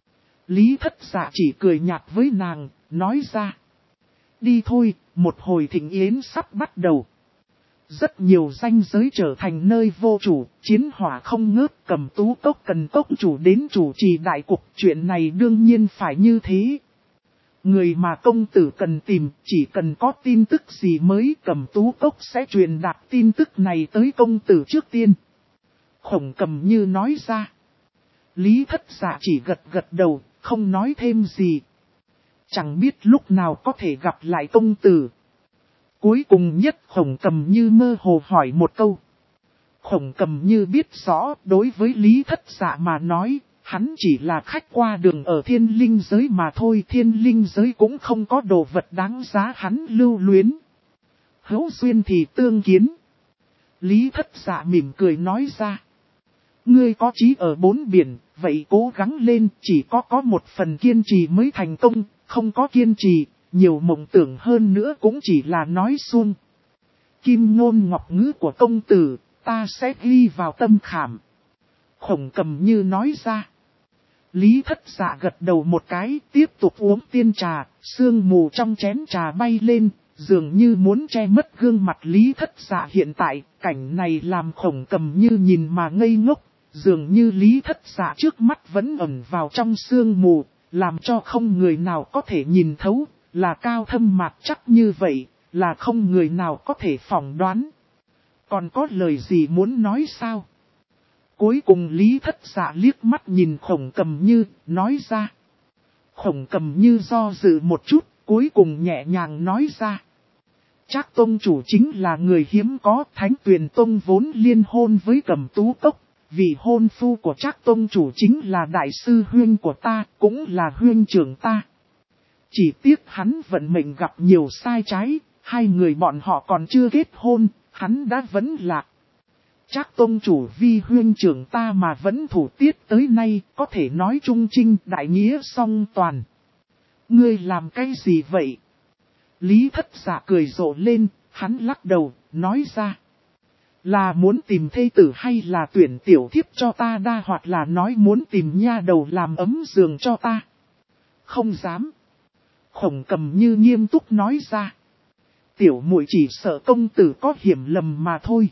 Lý Thất Dạ chỉ cười nhạt với nàng, nói ra. Đi thôi, một hồi thịnh yến sắp bắt đầu. Rất nhiều ranh giới trở thành nơi vô chủ, chiến hỏa không ngớt, Cẩm Tú Cốc cần cốc chủ đến chủ trì đại cục, chuyện này đương nhiên phải như thế. Người mà công tử cần tìm, chỉ cần có tin tức gì mới, Cẩm Tú Cốc sẽ truyền đạt tin tức này tới công tử trước tiên. Khổng Cầm Như nói ra. Lý Thất Dạ chỉ gật gật đầu, không nói thêm gì. Chẳng biết lúc nào có thể gặp lại công tử. Cuối cùng nhất Khổng Cầm Như mơ hồ hỏi một câu. Khổng Cầm Như biết rõ, đối với Lý Thất Dạ mà nói, hắn chỉ là khách qua đường ở thiên linh giới mà thôi, thiên linh giới cũng không có đồ vật đáng giá hắn lưu luyến. Hữu duyên thì tương kiến. Lý Thất Dạ mỉm cười nói ra. Ngươi có chí ở bốn biển, vậy cố gắng lên, chỉ có một phần kiên trì mới thành công, không có kiên trì, nhiều mộng tưởng hơn nữa cũng chỉ là nói suông. Kim ngôn ngọc ngữ của công tử, ta sẽ ghi vào tâm khảm. Khổng Cầm Như nói ra. Lý Thất Dạ gật đầu một cái, tiếp tục uống tiên trà, sương mù trong chén trà bay lên, dường như muốn che mất gương mặt Lý Thất Dạ hiện tại. Cảnh này làm Khổng Cầm Như nhìn mà ngây ngốc, dường như Lý Thất Dạ trước mắt vẫn ẩn vào trong sương mù, làm cho không người nào có thể nhìn thấu, là cao thâm mạc chắc như vậy, là không người nào có thể phỏng đoán. Còn có lời gì muốn nói sao? Cuối cùng Lý Thất Dạ liếc mắt nhìn Khổng Cầm Như, nói ra. Khổng Cầm Như do dự một chút, cuối cùng nhẹ nhàng nói ra. Trác Tông chủ chính là người hiếm có, Thánh Tuyền Tông vốn liên hôn với Cẩm Tú Cốc. Vị hôn phu của Trác Tông chủ chính là đại sư huynh của ta, cũng là huynh trưởng ta. Chỉ tiếc hắn vận mệnh gặp nhiều sai trái, hai người bọn họ còn chưa kết hôn, hắn đã vẫn lạc. Trác Tông chủ vì huynh trưởng ta mà vẫn thủ tiết tới nay, có thể nói trung trinh đại nghĩa song toàn. Ngươi làm cái gì vậy? Lý Thất Dạ cười rộ lên, hắn lắc đầu, nói ra. Là muốn tìm thê tử hay là tuyển tiểu thiếp cho ta đa, hoặc là nói muốn tìm nha đầu làm ấm giường cho ta? Không dám. Khổng Cầm Như nghiêm túc nói ra. Tiểu muội chỉ sợ công tử có hiểu lầm mà thôi.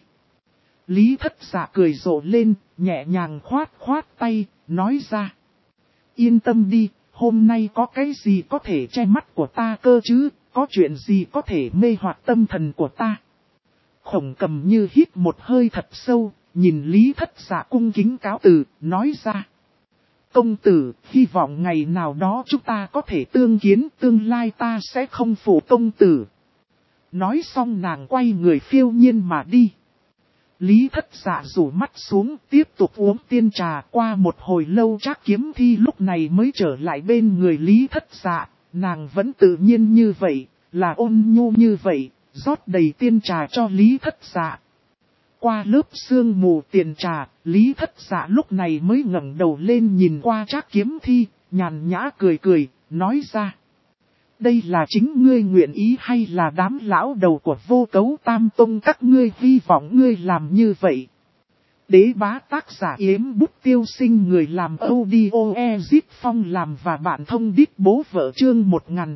Lý Thất Dạ cười rộ lên, nhẹ nhàng khoát khoát tay, nói ra. Yên tâm đi, hôm nay có cái gì có thể che mắt của ta cơ chứ, có chuyện gì có thể mê hoặc tâm thần của ta. Khổng Cầm Như hít một hơi thật sâu, nhìn Lý Thất Dạ cung kính cáo từ, nói ra. Công tử, hy vọng ngày nào đó chúng ta có thể tương kiến, tương lai ta sẽ không phụ công tử. Nói xong nàng quay người phiêu nhiên mà đi. Lý Thất Dạ rủ mắt xuống, tiếp tục uống tiên trà. Qua một hồi lâu Trác Kiếm Thi lúc này mới trở lại bên người Lý Thất Dạ. Nàng vẫn tự nhiên như vậy, là ôn nhu như vậy, rót đầy tiên trà cho Lý Thất Dạ. Qua lớp sương mù tiền trà, Lý Thất Dạ lúc này mới ngẩng đầu lên nhìn qua Trác Kiếm Thi, nhàn nhã cười cười, nói ra. Đây là chính ngươi nguyện ý hay là đám lão đầu của Vô Cấu Tam Tông các ngươi hy vọng ngươi làm như vậy? Đế Bá tác giả Yếm Bút Tiêu Sinh, người làm audio Ezip Phong làm và bạn thông đít bố vợ chương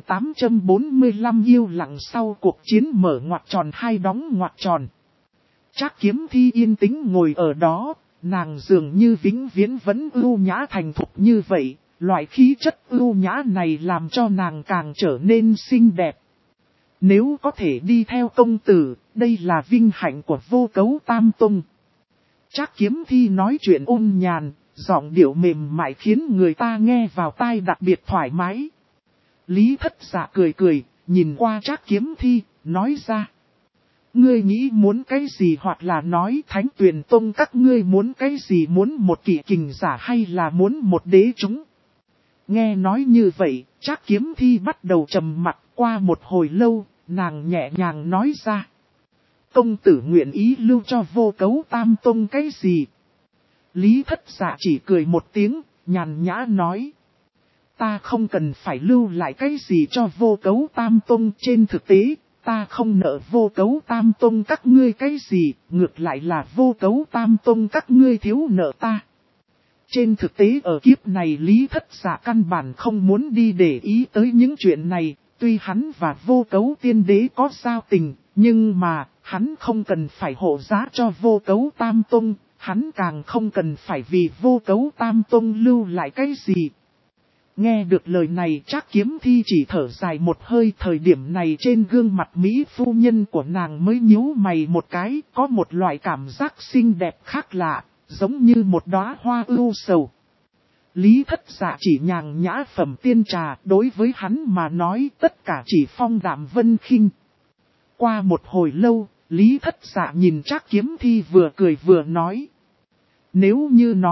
1845 yêu lặng sau cuộc chiến mở ngoặc tròn hai đóng ngoặc tròn. Trác Kiếm Thi yên tĩnh ngồi ở đó, nàng dường như vĩnh viễn vẫn ưu nhã thành thục như vậy. Loại khí chất ưu nhã này làm cho nàng càng trở nên xinh đẹp. Nếu có thể đi theo công tử, đây là vinh hạnh của Vô Cấu Tam Tông. Trác Kiếm Thi nói chuyện ôn nhàn, giọng điệu mềm mại khiến người ta nghe vào tai đặc biệt thoải mái. Lý Thất Dạ cười cười, nhìn qua Trác Kiếm Thi, nói ra. Ngươi nghĩ muốn cái gì, hoặc là nói Thánh Tuyền Tông các ngươi muốn cái gì, muốn một kỵ kình giả hay là muốn một đế chúng? Nghe nói như vậy, Trác Kiếm Thi bắt đầu trầm mặc. Qua một hồi lâu, nàng nhẹ nhàng nói ra. Công tử nguyện ý lưu cho Vô Cấu Tam Tông cái gì? Lý Thất Dạ chỉ cười một tiếng, nhàn nhã nói. Ta không cần phải lưu lại cái gì cho Vô Cấu Tam Tông. Trên thực tế, ta không nợ Vô Cấu Tam Tông các ngươi cái gì, ngược lại là Vô Cấu Tam Tông các ngươi thiếu nợ ta. Trên thực tế ở kiếp này Lý Thất Dạ căn bản không muốn đi để ý tới những chuyện này, tuy hắn và Vô Cấu Tiên Đế có giao tình, nhưng mà hắn không cần phải hộ giá cho Vô Cấu Tam Tông, hắn càng không cần phải vì Vô Cấu Tam Tông lưu lại cái gì. Nghe được lời này Trác Kiếm Thi chỉ thở dài một hơi, thời điểm này trên gương mặt Mỹ phu nhân của nàng mới nhíu mày một cái, có một loại cảm giác xinh đẹp khác lạ. Giống như một đóa hoa ưu sầu. Lý Thất Dạ chỉ nhàn nhã phẩm tiên trà, đối với hắn mà nói tất cả chỉ phong đạm vân khinh. Qua một hồi lâu, Lý Thất Dạ nhìn Trác Kiếm Thi vừa cười vừa nói. Nếu như nói,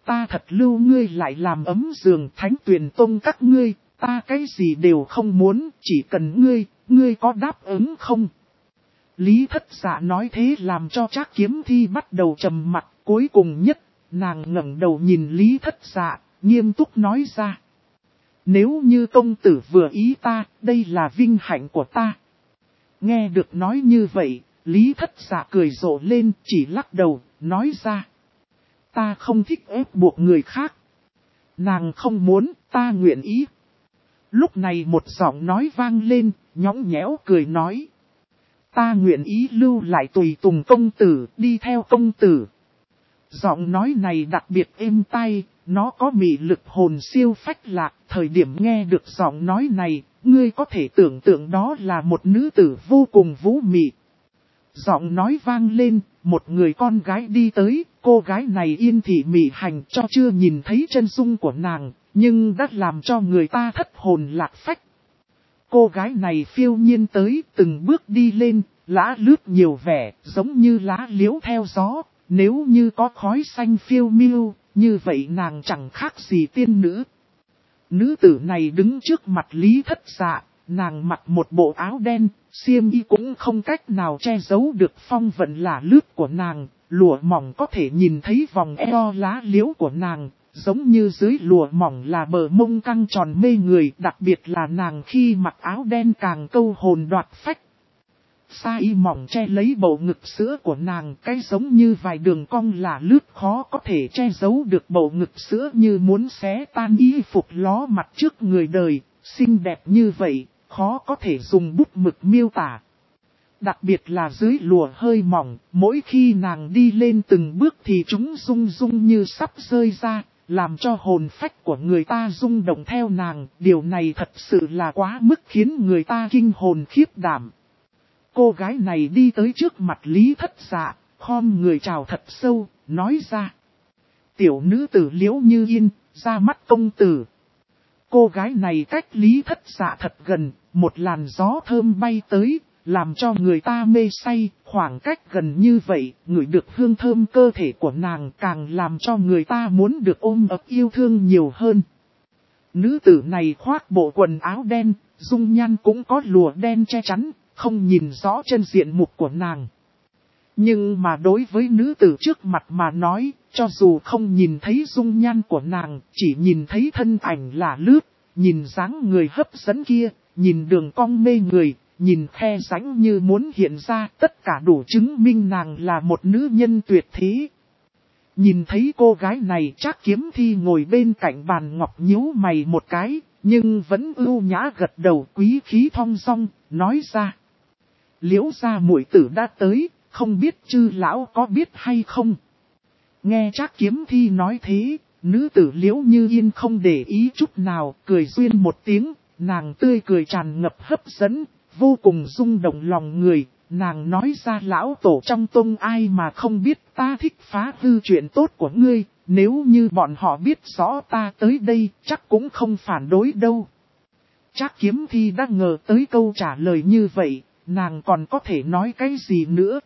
ta thật lưu ngươi lại làm ấm giường Thánh Tuyền Tông các ngươi, ta cái gì đều không muốn, chỉ cần ngươi có đáp ứng không? Lý Thất Dạ nói thế làm cho Trác Kiếm Thi bắt đầu trầm mặt, cuối cùng nhất, nàng ngẩng đầu nhìn Lý Thất Dạ, nghiêm túc nói ra. Nếu như công tử vừa ý ta, đây là vinh hạnh của ta. Nghe được nói như vậy, Lý Thất Dạ cười rộ lên, chỉ lắc đầu, nói ra. Ta không thích ép buộc người khác. Nàng không muốn, ta nguyện ý. Lúc này một giọng nói vang lên, nhõng nhẽo cười nói. Ta nguyện ý lưu lại tùy tùng công tử, đi theo công tử. Giọng nói này đặc biệt êm tai, nó có mị lực hồn siêu phách lạc. Thời điểm nghe được giọng nói này, ngươi có thể tưởng tượng đó là một nữ tử vô cùng vũ mị. Giọng nói vang lên, một người con gái đi tới, cô gái này yên thị mị hành cho chưa nhìn thấy chân dung của nàng, nhưng đã làm cho người ta thất hồn lạc phách. Cô gái này phiêu nhiên tới, từng bước đi lên, lá lướt nhiều vẻ, giống như lá liễu theo gió, nếu như có khói xanh phiêu miêu, như vậy nàng chẳng khác gì tiên nữ. Nữ tử này đứng trước mặt Lý Thất Dạ, nàng mặc một bộ áo đen, xiêm y cũng không cách nào che giấu được phong vận là lướt của nàng, lụa mỏng có thể nhìn thấy vòng eo lá liễu của nàng, giống như dưới lụa mỏng là bờ mông căng tròn mê người, đặc biệt là nàng khi mặc áo đen càng câu hồn đoạt phách. Sa y mỏng che lấy bầu ngực sữa của nàng, cái giống như vài đường cong là lướt khó có thể che giấu được bầu ngực sữa như muốn xé tan y phục ló mặt trước người đời, xinh đẹp như vậy, khó có thể dùng bút mực miêu tả. Đặc biệt là dưới lụa hơi mỏng, mỗi khi nàng đi lên từng bước thì chúng rung rung như sắp rơi ra, làm cho hồn phách của người ta rung động theo nàng, điều này thật sự là quá mức khiến người ta kinh hồn khiếp đảm. Cô gái này đi tới trước mặt Lý Thất Dạ, khom người chào thật sâu, nói ra. Tiểu nữ tử Liễu Như Yên, ra mắt công tử. Cô gái này cách Lý Thất Dạ thật gần, một làn gió thơm bay tới, làm cho người ta mê say, khoảng cách gần như vậy, ngửi được hương thơm cơ thể của nàng càng làm cho người ta muốn được ôm ấp yêu thương nhiều hơn. Nữ tử này khoác bộ quần áo đen, dung nhan cũng có lụa đen che chắn, không nhìn rõ chân diện mục của nàng. Nhưng mà đối với nữ tử trước mặt mà nói, cho dù không nhìn thấy dung nhan của nàng, chỉ nhìn thấy thân ảnh là lướt, nhìn dáng người hấp dẫn kia, nhìn đường cong mê người, nhìn khe rãnh như muốn hiện ra, tất cả đủ chứng minh nàng là một nữ nhân tuyệt thế. Nhìn thấy cô gái này, Trác Kiếm Thi ngồi bên cạnh bàn ngọc nhíu mày một cái, nhưng vẫn ưu nhã gật đầu, quý khí thong dong, nói ra. Liễu gia muội tử đã tới, không biết chư lão có biết hay không? Nghe Trác Kiếm Thi nói thế, nữ tử Liễu Như Yên không để ý chút nào, cười duyên một tiếng, nàng tươi cười tràn ngập hấp dẫn, vô cùng rung động lòng người, nàng nói ra lão tổ trong tông ai mà không biết ta thích phá hư chuyện tốt của ngươi, nếu như bọn họ biết rõ ta tới đây chắc cũng không phản đối đâu. Trác Kiếm Thi đã ngờ tới câu trả lời như vậy, nàng còn có thể nói cái gì nữa.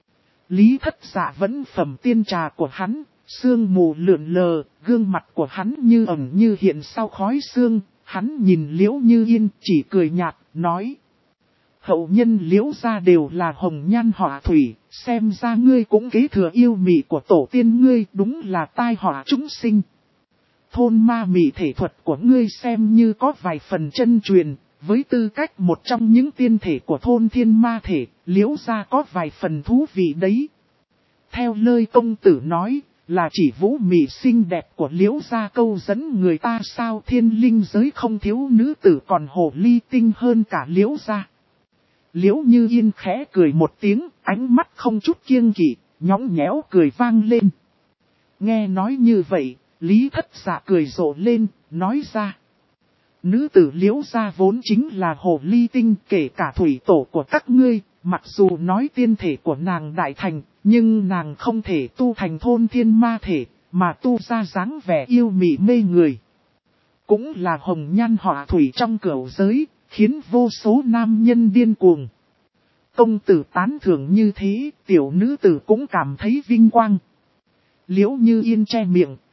Lý Thất Dạ vẫn phẩm tiên trà của hắn, sương mù lượn lờ, gương mặt của hắn như ẩn như hiện sau khói sương, hắn nhìn Liễu Như Yên chỉ cười nhạt, nói. Hậu nhân Liễu gia đều là hồng nhan họa thủy, xem ra ngươi cũng kế thừa yêu mị của tổ tiên ngươi, đúng là tai họa chúng sinh. Thôn ma mị thể thuật của ngươi xem như có vài phần chân truyền, với tư cách một trong những tiên thể của thôn thiên ma thể, Liễu gia có vài phần thú vị đấy. Theo lời công tử nói, là chỉ vũ mị xinh đẹp của Liễu gia câu dẫn người ta sao thiên linh giới không thiếu nữ tử còn hồ ly tinh hơn cả Liễu gia. Liễu Như Yên khẽ cười một tiếng, ánh mắt không chút kiêng kỵ, nhõng nhẽo cười vang lên. Nghe nói như vậy, Lý Thất Dạ cười rộ lên, nói ra. Nữ tử Liễu gia vốn chính là hồ ly tinh, kể cả thủy tổ của các ngươi, mặc dù nói tiên thể của nàng đại thành, nhưng nàng không thể tu thành thôn thiên ma thể, mà tu ra dáng vẻ yêu mị mê người. Cũng là hồng nhan họa thủy trong cửu giới, khiến vô số nam nhân điên cuồng. Công tử tán thưởng như thế, tiểu nữ tử cũng cảm thấy vinh quang. Liễu Như Yên che miệng,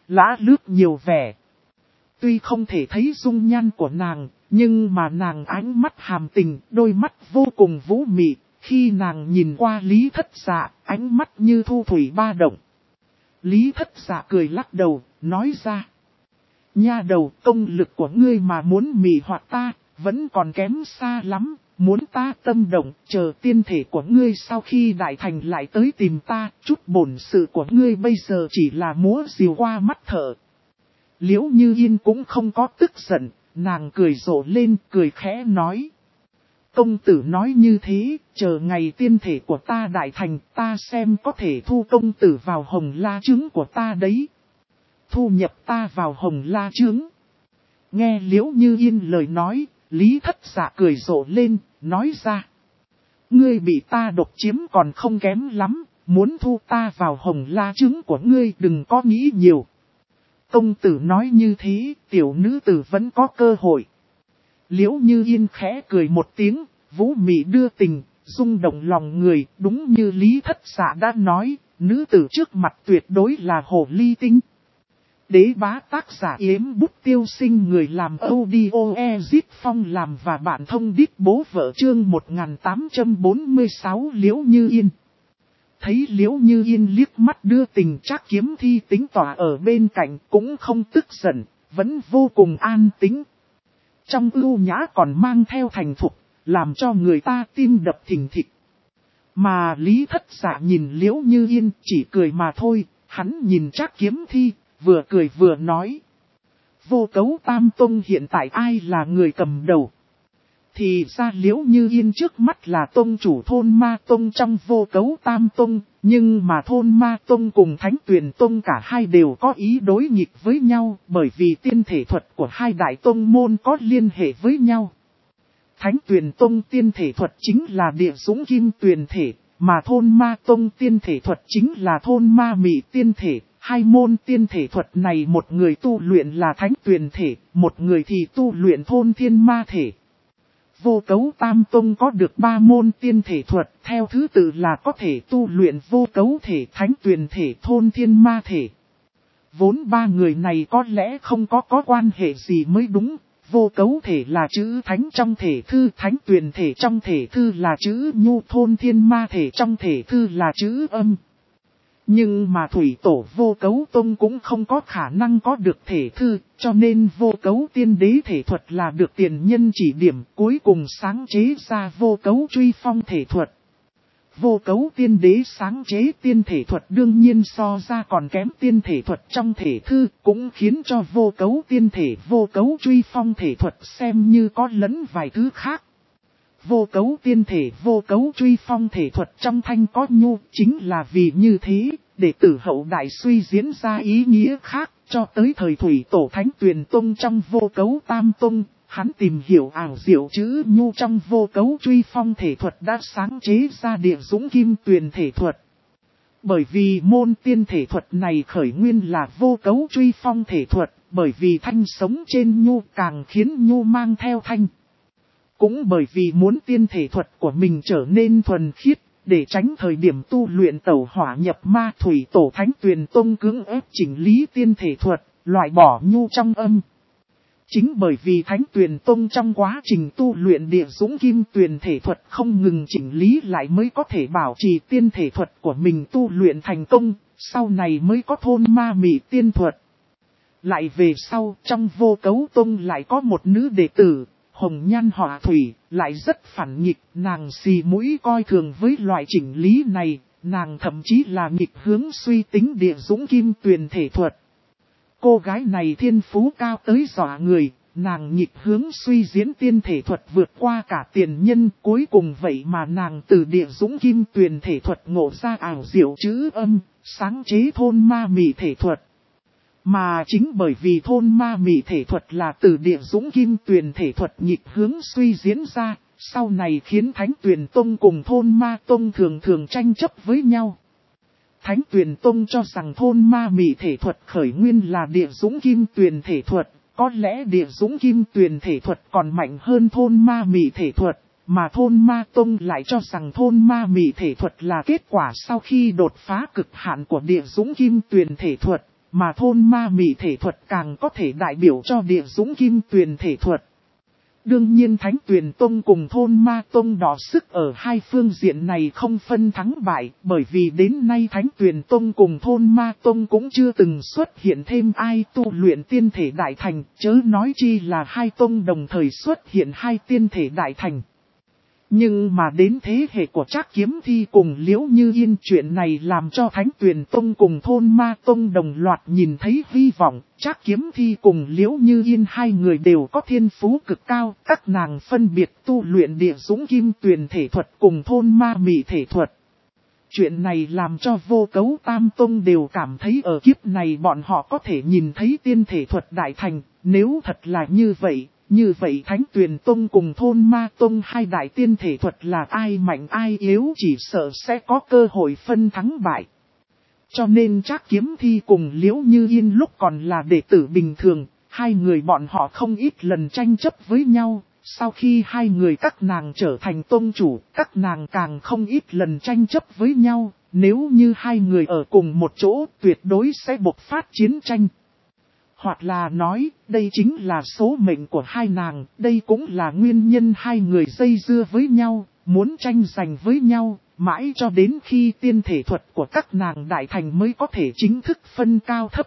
lá lướt nhiều vẻ. Tuy không thể thấy dung nhan của nàng, nhưng mà nàng ánh mắt hàm tình, đôi mắt vô cùng vũ mị. Khi nàng nhìn qua Lý Thất Dạ, ánh mắt như thu thủy ba động. Lý Thất Dạ cười lắc đầu, nói ra. Nha đầu, công lực của ngươi mà muốn mị hoặc ta, vẫn còn kém xa lắm. Muốn ta tâm động, chờ tiên thể của ngươi sau khi đại thành lại tới tìm ta. Chút bổn sự của ngươi bây giờ chỉ là múa rìu qua mắt thợ. Liễu Như Yên cũng không có tức giận, nàng cười rộ lên, cười khẽ nói. Công tử nói như thế, chờ ngày tiên thể của ta đại thành, ta xem có thể thu công tử vào Hồng La Trướng của ta đấy. Thu nhập ta vào Hồng La Trướng. Nghe Liễu Như Yên lời nói, Lý Thất Dạ cười rộ lên, nói ra. Ngươi bị ta độc chiếm còn không kém lắm, muốn thu ta vào Hồng La Trướng của ngươi đừng có nghĩ nhiều. Công tử nói như thế, tiểu nữ tử vẫn có cơ hội. Liễu Như Yên khẽ cười một tiếng, vũ mị đưa tình, rung động lòng người, đúng như Lý Thất Dạ đã nói, nữ tử trước mặt tuyệt đối là hồ ly tinh. Đế bá tác giả Yếm Bút Tiêu Sinh, người làm audio Ezit Phong làm và bạn thông đít bố vợ chương 1846 Liễu Như Yên. Thấy Liễu Như Yên liếc mắt đưa tình, Trác Kiếm Thi tính tỏa ở bên cạnh cũng không tức giận, vẫn vô cùng an tĩnh. Trong ưu nhã còn mang theo thành thục, làm cho người ta tim đập thình thịch. Mà Lý Thất Dạ nhìn Liễu Như Yên chỉ cười mà thôi, hắn nhìn Trác Kiếm Thi, vừa cười vừa nói. Vô Cấu Tam Tông hiện tại ai là người cầm đầu? Thì ra Liễu Như Yên trước mắt là tông chủ Thôn Ma Tông trong Vô Cấu Tam Tông, nhưng mà Thôn Ma Tông cùng Thánh Tuyền Tông cả hai đều có ý đối nghịch với nhau, bởi vì tiên thể thuật của hai đại tông môn có liên hệ với nhau. Thánh Tuyền Tông tiên thể thuật chính là Địa Dũng Kim Tuyền thể, mà Thôn Ma Tông tiên thể thuật chính là Thôn Ma Mị tiên thể. Hai môn tiên thể thuật này một người tu luyện là Thánh Tuyền thể, một người thì tu luyện Thôn Thiên Ma thể. Vô Cấu Tam Tông có được 3 môn tiên thể thuật, theo thứ tự là có thể tu luyện Vô Cấu thể, Thánh Tuyền thể, Thôn Thiên Ma thể. Vốn 3 người này có lẽ không có quan hệ gì mới đúng. Vô Cấu thể là chữ Thánh trong thể thư, Thánh Tuyền thể trong thể thư là chữ Nhu, Thôn Thiên Ma thể trong thể thư là chữ Âm. Nhưng mà Thủy Tổ Vô Cấu Tông cũng không có khả năng có được thể thư, cho nên Vô Cấu Tiên Đế thể thuật là được tiền nhân chỉ điểm, cuối cùng sáng chế ra Vô Cấu Truy Phong thể thuật. Vô Cấu Tiên Đế sáng chế tiên thể thuật đương nhiên so ra còn kém tiên thể thuật trong thể thư, cũng khiến cho Vô Cấu Tiên thể Vô Cấu Truy Phong thể thuật xem như có lẫn vài thứ khác. Vô Cấu Tiên thể Vô Cấu Truy Phong thể thuật trong thanh có nhu, chính là vì như thế, để tử hậu đại suy diễn ra ý nghĩa khác, cho tới thời Thủy Tổ Thánh Tuyền Tông trong Vô Cấu Tam Tông, hắn tìm hiểu ảo diệu chữ nhu trong Vô Cấu Truy Phong thể thuật đã sáng chế ra Địa Dũng Kim Tuyền thể thuật. Bởi vì môn tiên thể thuật này khởi nguyên là Vô Cấu Truy Phong thể thuật, bởi vì thanh sống trên nhu càng khiến nhu mang theo thanh. Cũng bởi vì muốn tiên thể thuật của mình trở nên thuần khiết, để tránh thời điểm tu luyện tẩu hỏa nhập ma, Thủy Tổ Thánh Tuyền Tông cưỡng ép chỉnh lý tiên thể thuật, loại bỏ nhu trong âm. Chính bởi vì Thánh Tuyền Tông trong quá trình tu luyện Địa Dũng Kim Tuyền thể thuật không ngừng chỉnh lý lại mới có thể bảo trì tiên thể thuật của mình tu luyện thành công, sau này mới có Thôn Ma Mị tiên thuật. Lại về sau, trong Vô Cấu Tông lại có một nữ đệ tử, Hồng Nhan Họa Thủy, lại rất phản nghịch, nàng xì mũi coi thường với loại chỉnh lý này, nàng thậm chí là nghịch hướng suy tính Địa Dũng Kim Tuyền thể thuật. Cô gái này thiên phú cao tới dọa người, nàng nghịch hướng suy diễn tiên thể thuật vượt qua cả tiền nhân, cuối cùng vậy mà nàng từ Địa Dũng Kim Tuyền thể thuật ngộ ra ảo diệu chữ âm, sáng chế Thôn Ma Mị thể thuật. Mà chính bởi vì Thôn Ma Mị thể thuật là từ Địa Dũng Kim Tuyền thể thuật nghịch hướng suy diễn ra, sau này khiến Thánh Tuyền Tông cùng Thôn Ma Tông thường thường tranh chấp với nhau. Thánh Tuyền Tông cho rằng Thôn Ma Mị thể thuật khởi nguyên là Địa Dũng Kim Tuyền thể thuật, có lẽ Địa Dũng Kim Tuyền thể thuật còn mạnh hơn Thôn Ma Mị thể thuật, mà Thôn Ma Tông lại cho rằng Thôn Ma Mị thể thuật là kết quả sau khi đột phá cực hạn của Địa Dũng Kim Tuyền thể thuật. mà thôn ma mị thể thuật càng có thể đại biểu cho địa dũng kim tuyền thể thuật. Đương nhiên Thánh Tuyền Tông cùng thôn ma tông đỏ sức ở hai phương diện này không phân thắng bại, bởi vì đến nay Thánh Tuyền Tông cùng thôn ma tông cũng chưa từng xuất hiện thêm ai tu luyện tiên thể đại thành, chớ nói chi là hai tông đồng thời xuất hiện hai tiên thể đại thành. Nhưng mà đến thế hệ của Trác Kiếm Thi cùng Liễu Như Yên, chuyện này làm cho Thánh Tuyền Tông cùng thôn ma tông đồng loạt nhìn thấy hy vọng. Trác Kiếm Thi cùng Liễu Như Yên hai người đều có thiên phú cực cao, các nàng phân biệt tu luyện địa dũng kim tuyền thể thuật cùng thôn ma mị thể thuật. Chuyện này làm cho Vô Cấu Tam Tông đều cảm thấy ở kiếp này bọn họ có thể nhìn thấy tiên thể thuật đại thành. Nếu thật là như vậy Thánh Tuyền Tông cùng thôn ma tông hai đại tiên thể thuật là ai mạnh ai yếu chỉ sợ sẽ có cơ hội phân thắng bại. Cho nên Trác Kiếm Thi cùng Liễu Như Yên lúc còn là đệ tử bình thường, hai người bọn họ không ít lần tranh chấp với nhau. Sau khi hai người các nàng trở thành tông chủ, các nàng càng không ít lần tranh chấp với nhau. Nếu như hai người ở cùng một chỗ tuyệt đối sẽ bộc phát chiến tranh. Hoặc là nói, đây chính là số mệnh của hai nàng, đây cũng là nguyên nhân hai người dây dưa với nhau, muốn tranh giành với nhau, mãi cho đến khi tiên thể thuật của các nàng đại thành mới có thể chính thức phân cao thấp.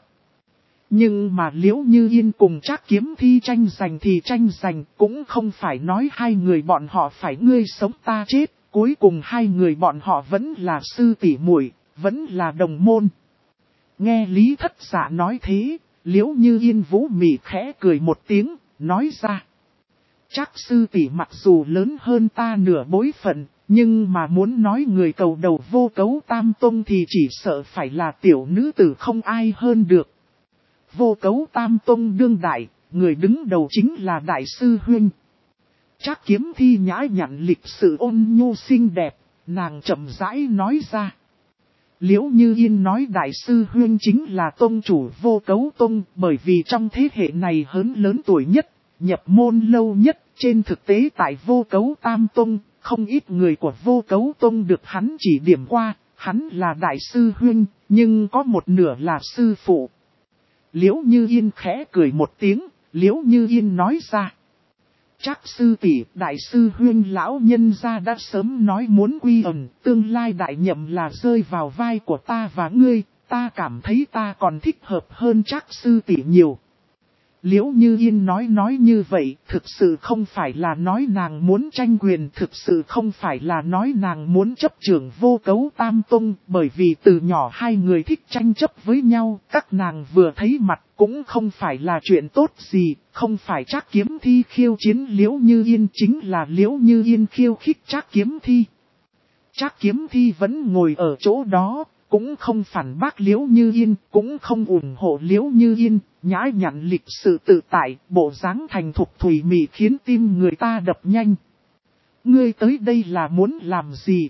Nhưng mà Liễu Như Yên cùng Trác Kiếm Thi tranh giành thì tranh giành, cũng không phải nói hai người bọn họ phải ngươi sống ta chết, cuối cùng hai người bọn họ vẫn là sư tỷ muội, vẫn là đồng môn. Nghe Lý Thất Dạ nói thế, Liễu Như Yên vũ mị khẽ cười một tiếng, nói ra. Trác sư tỷ mặc dù lớn hơn ta nửa bối phận, nhưng mà muốn nói người cầu đầu Vô Cấu Tam Tông thì chỉ sợ phải là tiểu nữ tử không ai hơn được. Vô Cấu Tam Tông đương đại, người đứng đầu chính là Đại sư Huynh. Trác Kiếm Thi nhã nhặn lịch sự ôn nhu xinh đẹp, nàng chậm rãi nói ra. Liễu Như Yên nói Đại sư Huynh chính là tông chủ Vô Cấu Tông, bởi vì trong thế hệ này lớn tuổi nhất, nhập môn lâu nhất, trên thực tế tại Vô Cấu Tam Tông, không ít người của Vô Cấu Tông được hắn chỉ điểm qua, hắn là Đại sư Huynh, nhưng có một nửa là sư phụ. Liễu Như Yên khẽ cười một tiếng, Liễu Như Yên nói ra. Trác sư tỷ, Đại sư Huynh lão nhân gia đã sớm nói muốn quy ẩn, tương lai đại nhậm là rơi vào vai của ta và ngươi, ta cảm thấy ta còn thích hợp hơn Trác sư tỷ nhiều. Liễu Như Yên nói như vậy, thực sự không phải là nói nàng muốn tranh quyền, thực sự không phải là nói nàng muốn chấp trưởng Vô Cấu Tam Tông, bởi vì từ nhỏ hai người thích tranh chấp với nhau, các nàng vừa thấy mặt cũng không phải là chuyện tốt gì, không phải Trác Kiếm Thi khiêu chiến Liễu Như Yên, chính là Liễu Như Yên khiêu khích Trác Kiếm Thi. Trác Kiếm Thi vẫn ngồi ở chỗ đó, cũng không phản bác Liễu Như Yên, cũng không ủng hộ Liễu Như Yên, nhã nhặn lịch sự tự tại, bộ dáng thành thục thủy mị khiến tim người ta đập nhanh. Ngươi tới đây là muốn làm gì?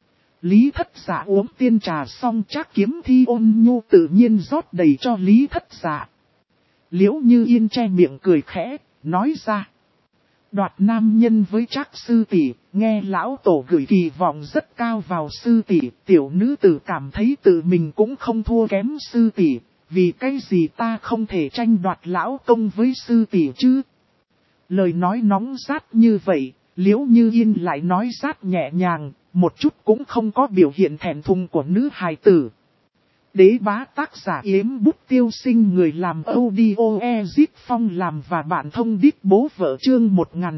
Lý Thất Dạ uống tiên trà xong, Trác Kiếm Thi ôn nhu tự nhiên rót đầy cho Lý Thất Dạ. Liễu Như Yên che miệng cười khẽ, nói ra. Đoạt nam nhân với Trác sư tỷ, nghe lão tổ gửi kỳ vọng rất cao vào sư tỷ, tiểu nữ tử cảm thấy tự mình cũng không thua kém sư tỷ, vì cái gì ta không thể tranh đoạt lão công với sư tỷ chứ? Lời nói nóng rát như vậy, Liễu Như Yên lại nói rát nhẹ nhàng, một chút cũng không có biểu hiện thẹn thùng của nữ hài tử. Đế bá tác giả Yếm Bút Tiêu Sinh, người làm audio Ezit Phong làm và bạn thông đít bố vợ chương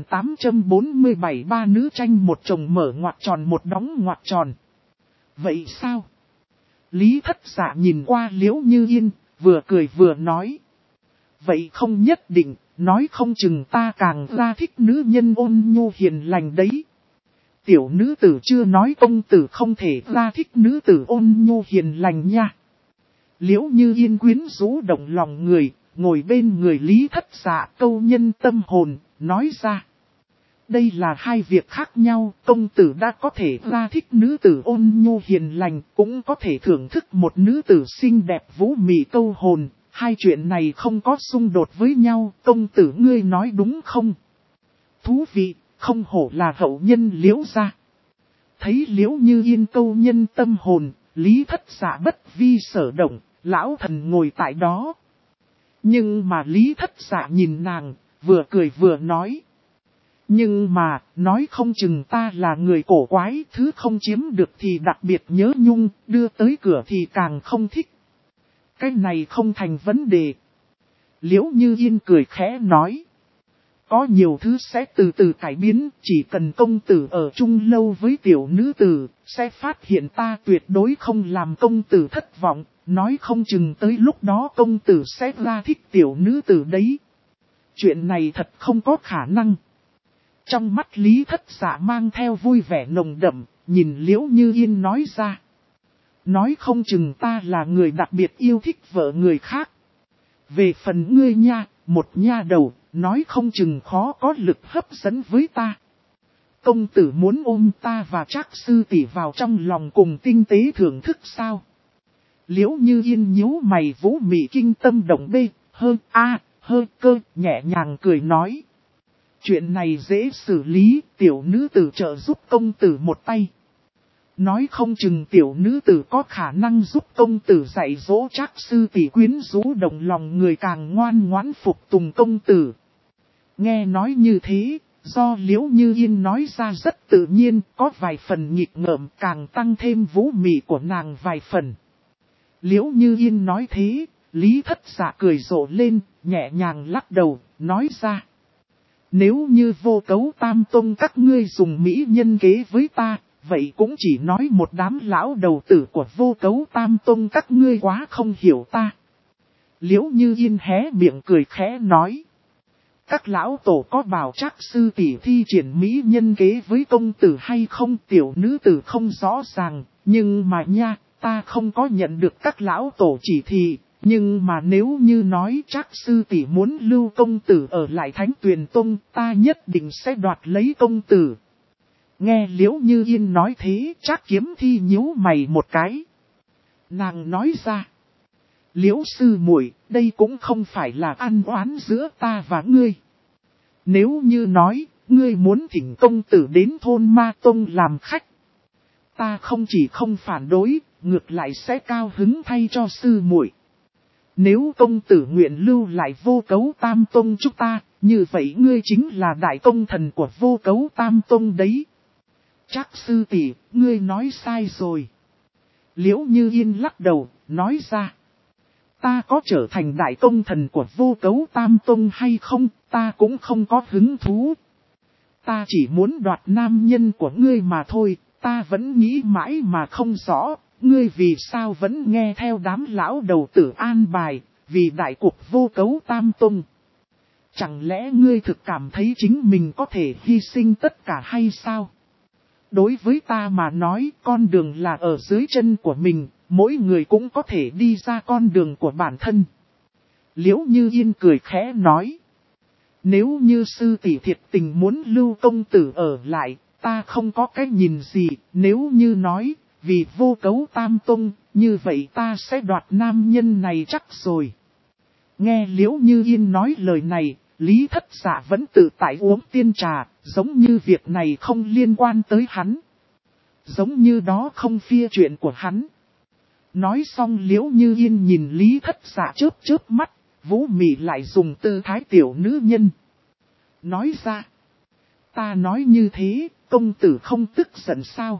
1847, ba nữ tranh một chồng mở ngoặc tròn một đóng ngoặc tròn. Vậy sao? Lý Thất Dạ nhìn qua Liễu Như Yên, vừa cười vừa nói. Vậy không nhất định, nói không chừng ta càng ra thích nữ nhân ôn nhu hiền lành đấy. Tiểu nữ tử chưa nói công tử không thể ra thích nữ tử ôn nhu hiền lành nha. Liễu Như Yên quyến rũ động lòng người, ngồi bên người Lý Thất Dạ câu nhân tâm hồn, nói ra. Đây là hai việc khác nhau, công tử đã có thể ra thích nữ tử ôn nhu hiền lành, cũng có thể thưởng thức một nữ tử xinh đẹp vũ mị câu hồn, hai chuyện này không có xung đột với nhau, công tử ngươi nói đúng không? Thú vị, không hổ là hậu nhân Liễu gia. Thấy Liễu Như Yên câu nhân tâm hồn, Lý Thất Dạ bất vi sở động, lão thần ngồi tại đó. Nhưng mà Lý Thất Dạ nhìn nàng, vừa cười vừa nói. Nhưng mà, nói không chừng ta là người cổ quái, thứ không chiếm được thì đặc biệt nhớ nhung, đưa tới cửa thì càng không thích. Cái này không thành vấn đề. Liễu Như Yên cười khẽ nói. Có nhiều thứ sẽ từ từ cải biến, chỉ cần công tử ở chung lâu với tiểu nữ tử, sẽ phát hiện ta tuyệt đối không làm công tử thất vọng, nói không chừng tới lúc đó công tử sẽ ra thích tiểu nữ tử đấy. Chuyện này thật không có khả năng. Trong mắt Lý Thất Dạ mang theo vui vẻ nồng đậm, nhìn Liễu Như Yên nói ra. Nói không chừng ta là người đặc biệt yêu thích vợ người khác. Về phần ngươi nha, một nha đầu, nói không chừng khó có lực hấp dẫn với ta. Công tử muốn ôm ta và Trác sư tỷ vào trong lòng cùng tinh tế thưởng thức sao? Liễu Như Yên nhíu mày vũ mị kinh tâm động bê, hơi cơ, nhẹ nhàng cười nói. Chuyện này dễ xử lý, tiểu nữ tử trợ giúp công tử một tay. Nói không chừng tiểu nữ tử có khả năng giúp công tử dạy dỗ Trác sư tỷ quyến rũ đồng lòng người càng ngoan ngoãn phục tùng công tử. Nghe nói như thế, do Liễu Như Yên nói ra rất tự nhiên, có vài phần nghịch ngợm càng tăng thêm vũ mị của nàng vài phần. Liễu Như Yên nói thế, Lý Thất Dạ cười rộ lên, nhẹ nhàng lắc đầu, nói ra. Nếu như Vô Cấu Tam Tông các ngươi dùng mỹ nhân kế với ta, vậy cũng chỉ nói một đám lão đầu tử của Vô Cấu Tam Tông các ngươi quá không hiểu ta. Liễu Như Yên hé miệng cười khẽ nói. Các lão tổ có bảo Trác sư tỷ thi triển mỹ nhân kế với công tử hay không, tiểu nữ tử không rõ ràng, nhưng mà nha, ta không có nhận được các lão tổ chỉ thị. Nhưng mà nếu như nói Trác sư tỷ muốn lưu công tử ở lại Thánh Tuyền Tông, ta nhất định sẽ đoạt lấy công tử. Nghe Liễu Như Yên nói thế, Trác Kiếm Thi nhíu mày một cái. Nàng nói ra. Liễu sư muội, đây cũng không phải là ăn oán giữa ta và ngươi. Nếu như nói, ngươi muốn thỉnh công tử đến thôn Ma Tông làm khách. Ta không chỉ không phản đối, ngược lại sẽ cao hứng thay cho sư muội. Nếu công tử nguyện lưu lại Vô Cấu Tam Tông chúng ta, như vậy ngươi chính là đại công thần của Vô Cấu Tam Tông đấy. Trác sư tỷ, ngươi nói sai rồi. Liễu Như Yên lắc đầu, nói ra. Ta có trở thành đại công thần của Vô Cấu Tam Tông hay không, ta cũng không có hứng thú. Ta chỉ muốn đoạt nam nhân của ngươi mà thôi, ta vẫn nghĩ mãi mà không rõ. Ngươi vì sao vẫn nghe theo đám lão đầu tử an bài, vì đại cục Vô Cấu Tam Tông. Chẳng lẽ ngươi thực cảm thấy chính mình có thể hy sinh tất cả hay sao? Đối với ta mà nói, con đường là ở dưới chân của mình, mỗi người cũng có thể đi ra con đường của bản thân. Liễu Như Yên cười khẽ nói. Nếu như sư tỷ thiệt tình muốn lưu công tử ở lại, ta không có cái nhìn gì, nếu như nói. Vì Vô Cấu Tam Tông, như vậy ta sẽ đoạt nam nhân này chắc rồi. Nghe Liễu Như Yên nói lời này, Lý Thất Dạ vẫn tự tại uống tiên trà, giống như việc này không liên quan tới hắn. Giống như đó không phia chuyện của hắn. Nói xong Liễu Như Yên nhìn Lý Thất Dạ chớp mắt, vũ mị lại dùng tư thái tiểu nữ nhân. Nói ra, ta nói như thế, công tử không tức giận sao?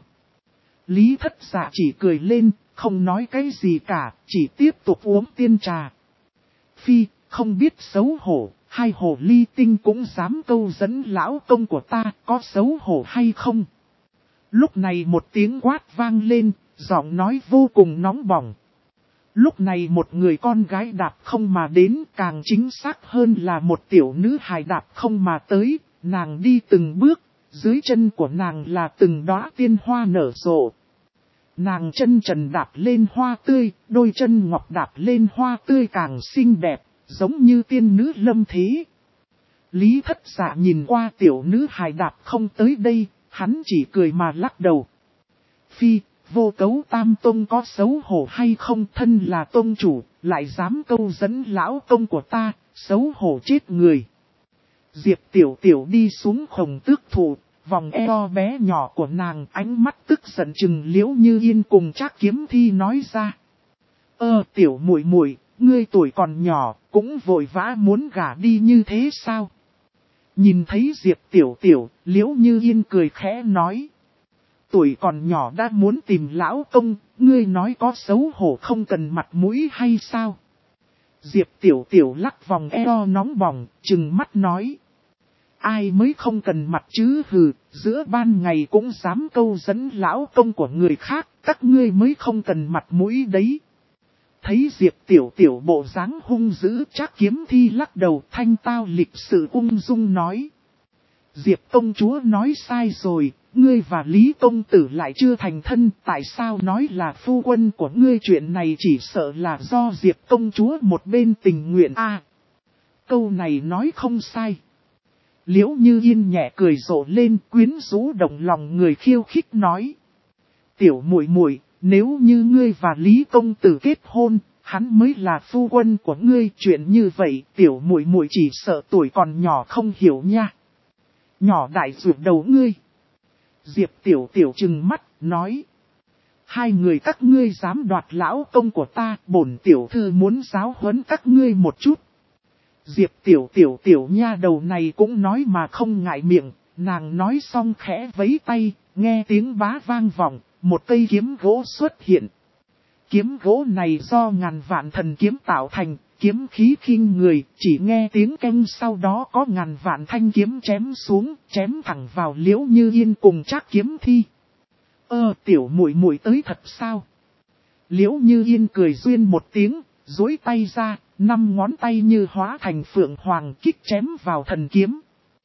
Lý Thất Dạ chỉ cười lên, không nói cái gì cả, chỉ tiếp tục uống tiên trà. Phi, không biết xấu hổ, hai hồ ly tinh cũng dám câu dẫn lão công của ta, có xấu hổ hay không? Lúc này một tiếng quát vang lên, giọng nói vô cùng nóng bỏng. Lúc này một người con gái đạp không mà đến, càng chính xác hơn là một tiểu nữ hài đạp không mà tới, nàng đi từng bước. Dưới chân của nàng là từng đóa tiên hoa nở rộ. Nàng chân trần đạp lên hoa tươi, đôi chân ngọc đạp lên hoa tươi càng xinh đẹp, giống như tiên nữ lâm thế. Lý Thất Dạ nhìn qua tiểu nữ hài đạp không tới đây, hắn chỉ cười mà lắc đầu. Phi, Vô Cấu Tam Tông có xấu hổ hay không, thân là tông chủ, lại dám câu dẫn lão tông của ta, xấu hổ chết người. Diệp Tiểu Tiểu đi xuống Khổng Tước Thụ, vòng eo bé nhỏ của nàng ánh mắt tức giận chừng Liễu Như Yên cùng Trác Kiếm Thi nói ra. Tiểu muội muội, ngươi tuổi còn nhỏ, cũng vội vã muốn gả đi như thế sao? Nhìn thấy Diệp Tiểu Tiểu, Liễu Như Yên cười khẽ nói. Tuổi còn nhỏ đã muốn tìm lão công, ngươi nói có xấu hổ không cần mặt mũi hay sao? Diệp Tiểu Tiểu lắc vòng eo nóng bỏng, trừng mắt nói. Ai mới không cần mặt chứ hừ, giữa ban ngày cũng dám câu dẫn lão công của người khác, các ngươi mới không cần mặt mũi đấy. Thấy Diệp Tiểu Tiểu bộ dáng hung dữ, Trác Kiếm Thi lắc đầu thanh tao lịch sự ung dung nói. Diệp công chúa nói sai rồi, ngươi và Lý công tử lại chưa thành thân, tại sao nói là phu quân của ngươi, chuyện này chỉ sợ là do Diệp công chúa một bên tình nguyện câu này nói không sai. Liễu Như Yên nhẹ cười rộ lên, quyến rũ động lòng người khiêu khích nói. Tiểu muội muội, nếu như ngươi và Lý công tử kết hôn, hắn mới là phu quân của ngươi, chuyện như vậy tiểu muội muội chỉ sợ tuổi còn nhỏ không hiểu nha. Nhỏ đại ruột đầu ngươi. Diệp Tiểu Tiểu trừng mắt, nói. Hai người các ngươi dám đoạt lão công của ta, bổn tiểu thư muốn giáo huấn các ngươi một chút. Diệp Tiểu Tiểu nha đầu này cũng nói mà không ngại miệng, nàng nói xong khẽ vẫy tay, nghe tiếng bá vang vọng, một cây kiếm gỗ xuất hiện. Kiếm gỗ này do ngàn vạn thần kiếm tạo thành, kiếm khí khinh người, chỉ nghe tiếng keng sau đó có ngàn vạn thanh kiếm chém xuống, chém thẳng vào Liễu Như Yên cùng Trác Kiếm Thi. Tiểu muội muội tới thật sao? Liễu Như Yên cười duyên một tiếng, duỗi tay ra, 5 ngón tay như hóa thành phượng hoàng kích chém vào thần kiếm.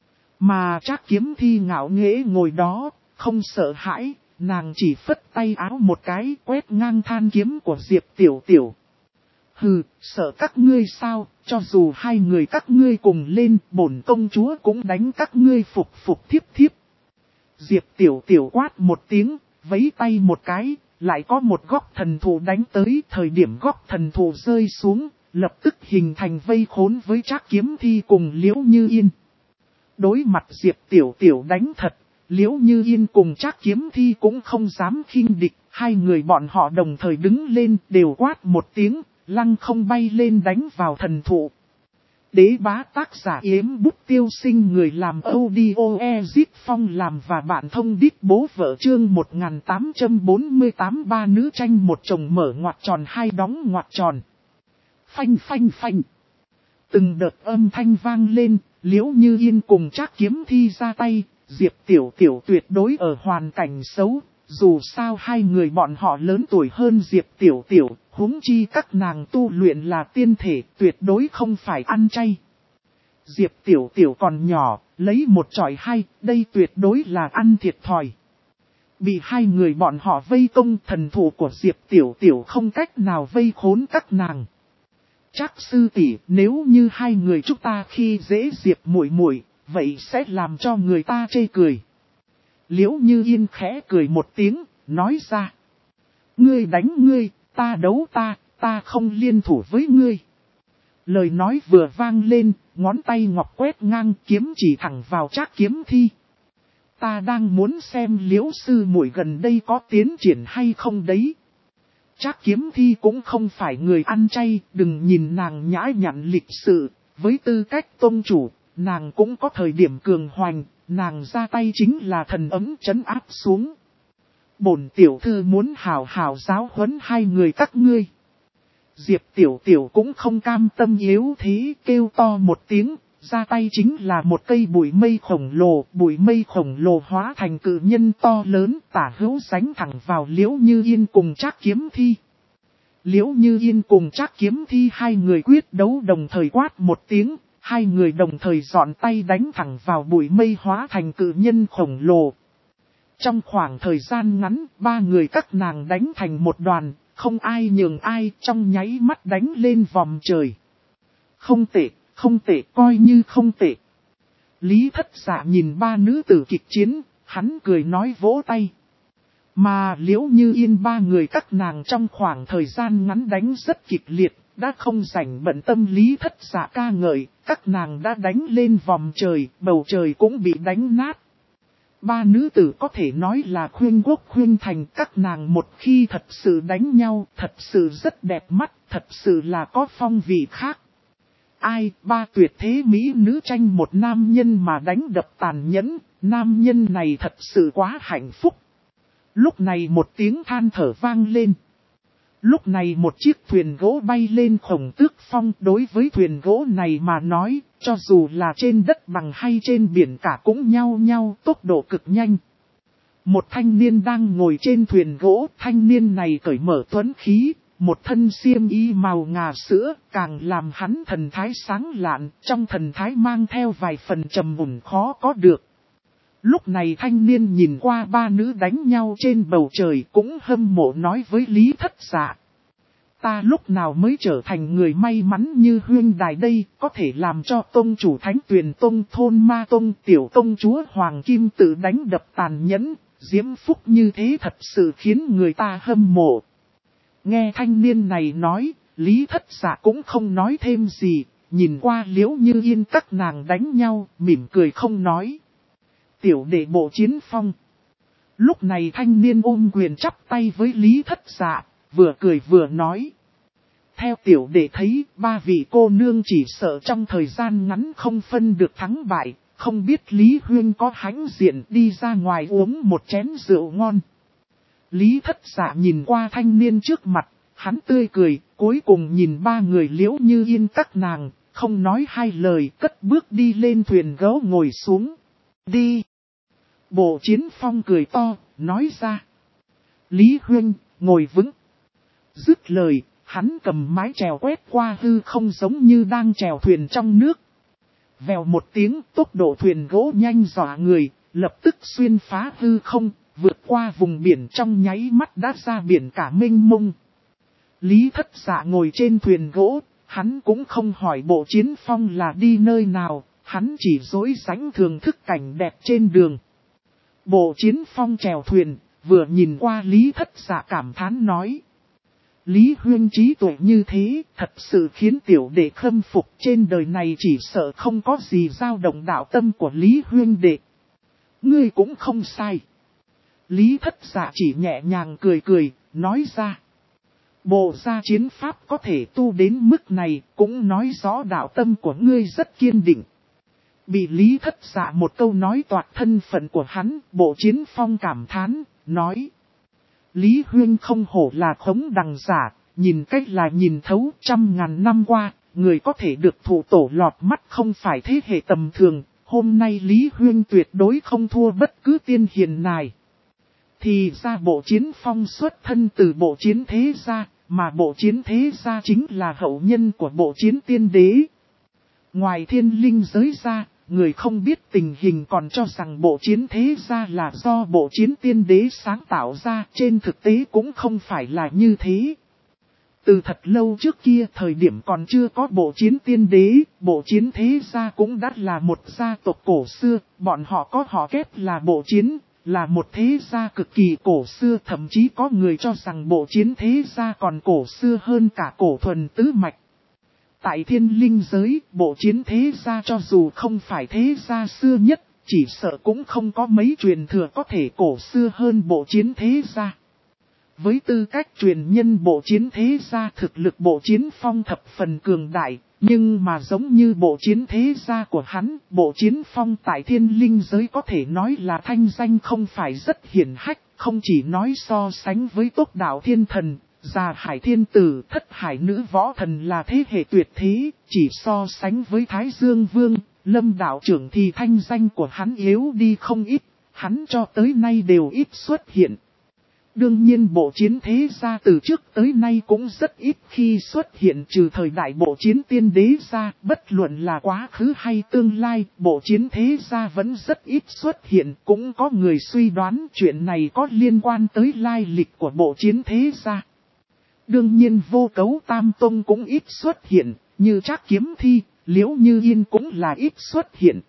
Mà Trác Kiếm Thi ngạo nghễ ngồi đó, không sợ hãi, nàng chỉ phất tay áo một cái quét ngang than kiếm của Diệp Tiểu Tiểu. Hừ, sợ các ngươi sao, cho dù hai người các ngươi cùng lên, bổn công chúa cũng đánh các ngươi phục phục thiếp thiếp. Diệp Tiểu Tiểu quát một tiếng, vẫy tay một cái, lại có một góc thần thụ đánh tới, thời điểm góc thần thụ rơi xuống, lập tức hình thành vây khốn với Trác Kiếm Thi cùng Liễu Như Yên. Đối mặt Diệp Tiểu Tiểu đánh thật, Liễu Như Yên cùng Trác Kiếm Thi cũng không dám khinh địch, hai người bọn họ đồng thời đứng lên đều quát một tiếng, lăng không bay lên đánh vào thần thụ. Đế bá tác giả Yếm Bút Tiêu Sinh, người làm audio Ezit Phong làm và bạn thông đít bố vợ, chương 1848, ba nữ tranh một chồng mở ngoặc tròn hai đóng ngoặc tròn. Phanh phanh phanh. Từng đợt âm thanh vang lên, Liễu Như Yên cùng Trác Kiếm Thi ra tay, Diệp Tiểu Tiểu tuyệt đối ở hoàn cảnh xấu, dù sao hai người bọn họ lớn tuổi hơn Diệp Tiểu Tiểu, huống chi các nàng tu luyện là tiên thể, tuyệt đối không phải ăn chay. Diệp Tiểu Tiểu còn nhỏ, lấy một chọi hai, đây tuyệt đối là ăn thiệt thòi. Bị hai người bọn họ vây công, thần thủ của Diệp Tiểu Tiểu không cách nào vây khốn các nàng. Trác sư tỷ, nếu như hai người chúng ta khi dễ Diệp muội muội, vậy sẽ làm cho người ta chê cười. Liễu Như Yên khẽ cười một tiếng, nói ra. Ngươi đánh ngươi, ta đấu ta không liên thủ với ngươi. Lời nói vừa vang lên, ngón tay ngọc quét ngang kiếm chỉ thẳng vào Trác Kiếm Thi. Ta đang muốn xem Liễu sư muội gần đây có tiến triển hay không đấy. Trác Kiếm Thi cũng không phải người ăn chay, đừng nhìn nàng nhã nhặn lịch sự, với tư cách tôn chủ, nàng cũng có thời điểm cường hoành, nàng ra tay chính là thần ấm trấn áp xuống. Bổn tiểu thư muốn hào hào giáo huấn hai người các ngươi. Diệp Tiểu Tiểu cũng không cam tâm yếu thế, kêu to một tiếng, ra tay chính là một cây bụi mây khổng lồ hóa thành cự nhân to lớn, tả hữu sánh thẳng vào Liễu Như Yên cùng Trác Kiếm Thi. Liễu Như Yên cùng Trác Kiếm Thi hai người quyết đấu đồng thời quát một tiếng, hai người đồng thời dọn tay đánh thẳng vào bụi mây hóa thành cự nhân khổng lồ. Trong khoảng thời gian ngắn, ba người các nàng đánh thành một đoàn, không ai nhường ai, trong nháy mắt đánh lên vòm trời. Không tệ, coi như không tệ. Lý Thất Dạ nhìn ba nữ tử kịch chiến, hắn cười nói vỗ tay. Mà Liễu Như Yên ba người các nàng trong khoảng thời gian ngắn đánh rất kịch liệt, đã không rảnh bận tâm Lý Thất Dạ ca ngợi, các nàng đã đánh lên vòm trời, bầu trời cũng bị đánh nát. Ba nữ tử có thể nói là khuyên quốc khuyên thành, các nàng một khi thật sự đánh nhau, thật sự rất đẹp mắt, thật sự là có phong vị khác. Ai, ba tuyệt thế mỹ nữ tranh một nam nhân mà đánh đập tàn nhẫn, nam nhân này thật sự quá hạnh phúc. Lúc này một tiếng than thở vang lên. Lúc này một chiếc thuyền gỗ bay lên Khổng Tước Phong, đối với thuyền gỗ này mà nói, cho dù là trên đất bằng hay trên biển cả cũng nhau nhau, tốc độ cực nhanh. Một thanh niên đang ngồi trên thuyền gỗ, thanh niên này cởi mở tuấn khí, một thân xiêm y màu ngà sữa, càng làm hắn thần thái sáng lạn, trong thần thái mang theo vài phần trầm mùn khó có được. Lúc này thanh niên nhìn qua ba nữ đánh nhau trên bầu trời cũng hâm mộ nói với Lý Thất Dạ. Ta lúc nào mới trở thành người may mắn như Huyên Đài đây, có thể làm cho tông chủ Thánh Tuyền Tông thôn ma tông tiểu công chúa Hoàng Kim Tự đánh đập tàn nhẫn, diễm phúc như thế thật sự khiến người ta hâm mộ. Nghe thanh niên này nói, Lý Thất Dạ cũng không nói thêm gì, nhìn qua Liễu Như Yên các nàng đánh nhau, mỉm cười không nói. Tiểu đệ Bộ Chiến Phong. Lúc này thanh niên ôm quyền chắp tay với Lý Thất Dạ, vừa cười vừa nói. Theo tiểu đệ thấy, ba vị cô nương chỉ sợ trong thời gian ngắn không phân được thắng bại, không biết Lý Huyên có hãnh diện đi ra ngoài uống một chén rượu ngon. Lý Thất Dạ nhìn qua thanh niên trước mặt, hắn tươi cười, cuối cùng nhìn ba người Liễu Như Yên các nàng, không nói hai lời, cất bước đi lên thuyền gấu ngồi xuống. Đi! Bộ Chiến Phong cười to, nói ra. Lý Huyên, ngồi vững. Dứt lời, hắn cầm mái chèo quét qua hư không giống như đang chèo thuyền trong nước. Vèo một tiếng, tốc độ thuyền gỗ nhanh dọa người, lập tức xuyên phá hư không, vượt qua vùng biển trong nháy mắt đã ra biển cả mênh mông. Lý Thất Dạ ngồi trên thuyền gỗ, hắn cũng không hỏi Bộ Chiến Phong là đi nơi nào, hắn chỉ dối rãnh thưởng thức cảnh đẹp trên đường. Bộ Chiến Phong chèo thuyền, vừa nhìn qua Lý Thất Dạ cảm thán nói. Lý Huyên trí tuệ như thế, thật sự khiến tiểu đệ khâm phục, trên đời này chỉ sợ không có gì dao động đạo tâm của Lý Huyên đệ. Ngươi cũng không sai. Lý Thất Dạ chỉ nhẹ nhàng cười cười, nói ra. Bộ gia chiến pháp có thể tu đến mức này, cũng nói rõ đạo tâm của ngươi rất kiên định. Bị Lý Thất Dạ một câu nói toạc thân phận của hắn, Bộ Chiến Phong cảm thán, nói. Lý Huyên không hổ là khống đằng giả, nhìn cách là nhìn thấu 100.000 năm qua, người có thể được thủ tổ lọt mắt không phải thế hệ tầm thường, hôm nay Lý Huyên tuyệt đối không thua bất cứ tiên hiền nào. Thì ra Bộ Chiến Phong xuất thân từ Bộ Chiến Thế Gia, mà Bộ Chiến Thế Gia chính là hậu nhân của Bộ Chiến Tiên Đế. Ngoài thiên linh giới ra, người không biết tình hình còn cho rằng Bộ Chiến Thế Gia là do Bộ Chiến Tiên Đế sáng tạo ra, trên thực tế cũng không phải là như thế. Từ thật lâu trước kia, thời điểm còn chưa có Bộ Chiến Tiên Đế, Bộ Chiến Thế Gia cũng đã là một gia tộc cổ xưa, bọn họ có họ kép là Bộ Chiến, là một thế gia cực kỳ cổ xưa, thậm chí có người cho rằng Bộ Chiến Thế Gia còn cổ xưa hơn cả Cổ Thuần Tứ Mạch. Tại thiên linh giới, Bộ Chiến Thế Gia cho dù không phải thế gia xưa nhất, chỉ sợ cũng không có mấy truyền thừa có thể cổ xưa hơn Bộ Chiến Thế Gia. Với tư cách truyền nhân Bộ Chiến Thế Gia, thực lực Bộ Chiến Phong thập phần cường đại, nhưng mà giống như Bộ Chiến Thế Gia của hắn, Bộ Chiến Phong tại thiên linh giới có thể nói là thanh danh không phải rất hiển hách, không chỉ nói so sánh với Tốc Đạo Thiên Thần, Già Hải Thiên Tử, Thất Hải Nữ Võ Thần là thế hệ tuyệt thế, chỉ so sánh với Thái Dương Vương, Lâm Đạo Trưởng thì thanh danh của hắn yếu đi không ít, hắn cho tới nay đều ít xuất hiện. Đương nhiên Bộ Chiến Thế Gia từ trước tới nay cũng rất ít khi xuất hiện, trừ thời đại Bộ Chiến Tiên Đế ra, bất luận là quá khứ hay tương lai, Bộ Chiến Thế Gia vẫn rất ít xuất hiện, cũng có người suy đoán chuyện này có liên quan tới lai lịch của Bộ Chiến Thế Gia. Đương nhiên Vô Cấu Tam Tông cũng ít xuất hiện, như Trác Kiếm Thi, Liễu Như Yên cũng là ít xuất hiện.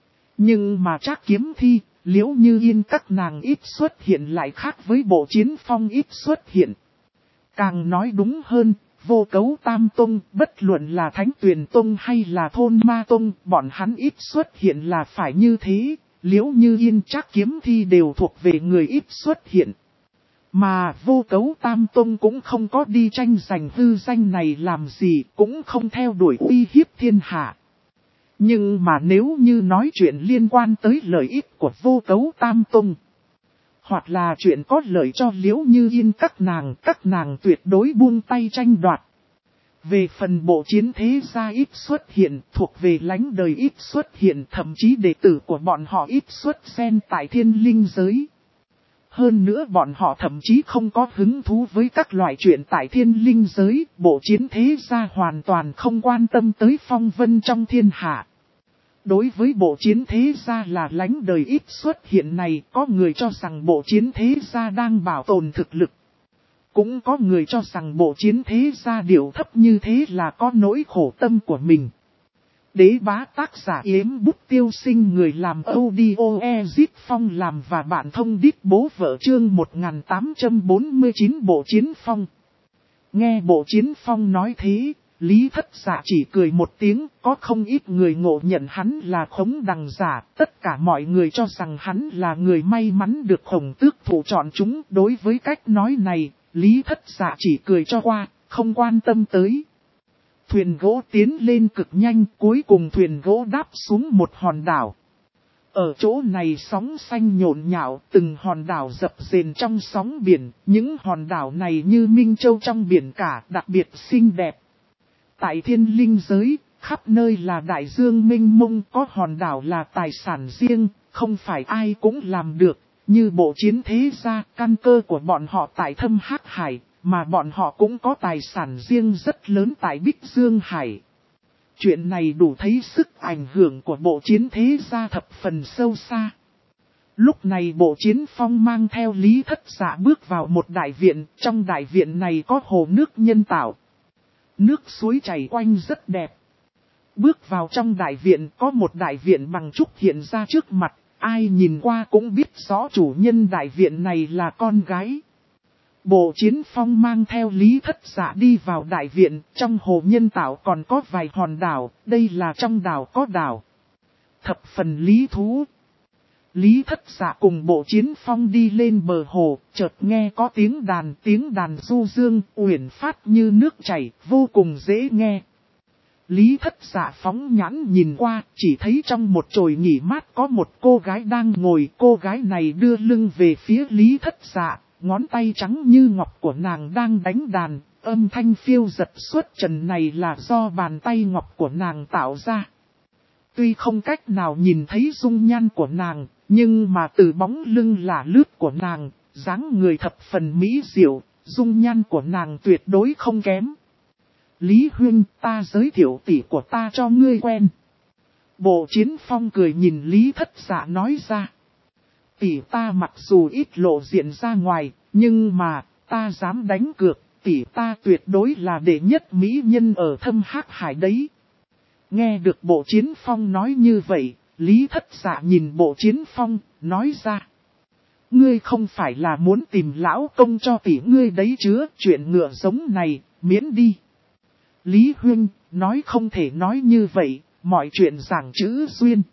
Nhưng mà Trác Kiếm Thi, Liễu Như Yên các nàng ít xuất hiện lại khác với Bộ Chiến Phong ít xuất hiện. Càng nói đúng hơn, Vô Cấu Tam Tông, bất luận là Thánh Tuyền Tông hay là Thôn Ma Tông, bọn hắn ít xuất hiện là phải như thế. Liễu Như Yên, Trác Kiếm Thi đều thuộc về người ít xuất hiện. Mà Vô Cấu Tam Tông cũng không có đi tranh giành hư danh này làm gì, cũng không theo đuổi uy hiếp thiên hạ. Nhưng mà nếu như nói chuyện liên quan tới lợi ích của Vô Cấu Tam Tông, hoặc là chuyện có lợi cho Liễu Như Yên các nàng tuyệt đối buông tay tranh đoạt. Về phần bộ chiến thế gia ít xuất hiện, thuộc về lãnh đời ít xuất hiện, thậm chí đệ tử của bọn họ ít xuất xen tại thiên linh giới. Hơn nữa bọn họ thậm chí không có hứng thú với các loại chuyện tại thiên linh giới, bộ chiến thế gia hoàn toàn không quan tâm tới phong vân trong thiên hạ. Đối với bộ chiến thế gia là lãnh đời ít xuất hiện này, có người cho rằng bộ chiến thế gia đang bảo tồn thực lực. Cũng có người cho rằng bộ chiến thế gia điệu thấp như thế là có nỗi khổ tâm của mình. Đế bá tác giả Yếm Bút Tiêu Sinh, người làm audio Ezit Phong làm và bạn thông đít bố vợ, chương 1849 bộ chiến phong. Nghe bộ chiến phong nói thế, Lý Thất Dạ chỉ cười một tiếng, có không ít người ngộ nhận hắn là Khống Đằng giả, tất cả mọi người cho rằng hắn là người may mắn được Khổng Tước Thủ chọn chúng. Đối với cách nói này, Lý Thất Dạ chỉ cười cho qua, không quan tâm tới. Thuyền gỗ tiến lên cực nhanh, cuối cùng thuyền gỗ đáp xuống một hòn đảo. Ở chỗ này sóng xanh nhộn nhạo, từng hòn đảo dập dềnh trong sóng biển, những hòn đảo này như minh châu trong biển cả, đặc biệt xinh đẹp. Tại thiên linh giới, khắp nơi là đại dương mênh mông, có hòn đảo là tài sản riêng, không phải ai cũng làm được. Như bộ chiến thế gia, căn cơ của bọn họ tại Thâm Hắc Hải, mà bọn họ cũng có tài sản riêng rất lớn tại Bích Dương Hải. Chuyện này đủ thấy sức ảnh hưởng của bộ chiến thế gia thập phần sâu xa. Lúc này bộ chiến phong mang theo Lý Thất Dạ bước vào một đại viện, trong đại viện này có hồ nước nhân tạo. Nước suối chảy quanh rất đẹp. Bước vào trong đại viện, có một đại viện bằng trúc hiện ra trước mặt. Ai nhìn qua cũng biết rõ chủ nhân đại viện này là con gái. Bộ chiến phong mang theo Lý Thất Dạ đi vào đại viện, trong hồ nhân tạo còn có vài hòn đảo, đây là trong đảo có đảo. Thập phần lý thú. Lý Thất Dạ cùng bộ chiến phong đi lên bờ hồ, chợt nghe có tiếng đàn du dương, uyển phát như nước chảy, vô cùng dễ nghe. Lý Thất Dạ phóng nhãn nhìn qua, chỉ thấy trong một chòi nghỉ mát có một cô gái đang ngồi. Cô gái này đưa lưng về phía Lý Thất Dạ, ngón tay trắng như ngọc của nàng đang đánh đàn, âm thanh phiêu giật suốt trần này là do bàn tay ngọc của nàng tạo ra. Tuy không cách nào nhìn thấy dung nhan của nàng, nhưng mà từ bóng lưng lả lướt của nàng, dáng người thập phần mỹ diệu, dung nhan của nàng tuyệt đối không kém. Lý Huynh, ta giới thiệu tỷ của ta cho ngươi quen. Bộ chiến phong cười nhìn Lý Thất Dạ nói ra. Tỷ ta mặc dù ít lộ diện ra ngoài, nhưng mà, ta dám đánh cược, tỷ ta tuyệt đối là đệ nhất mỹ nhân ở Thâm Hắc Hải đấy. Nghe được bộ chiến phong nói như vậy, Lý Thất Dạ nhìn bộ chiến phong, nói ra. Ngươi không phải là muốn tìm lão công cho tỷ ngươi đấy chứ, chuyện ngựa giống này, miễn đi. Lý Huynh, nói không thể nói như vậy, mọi chuyện giảng chữ duyên.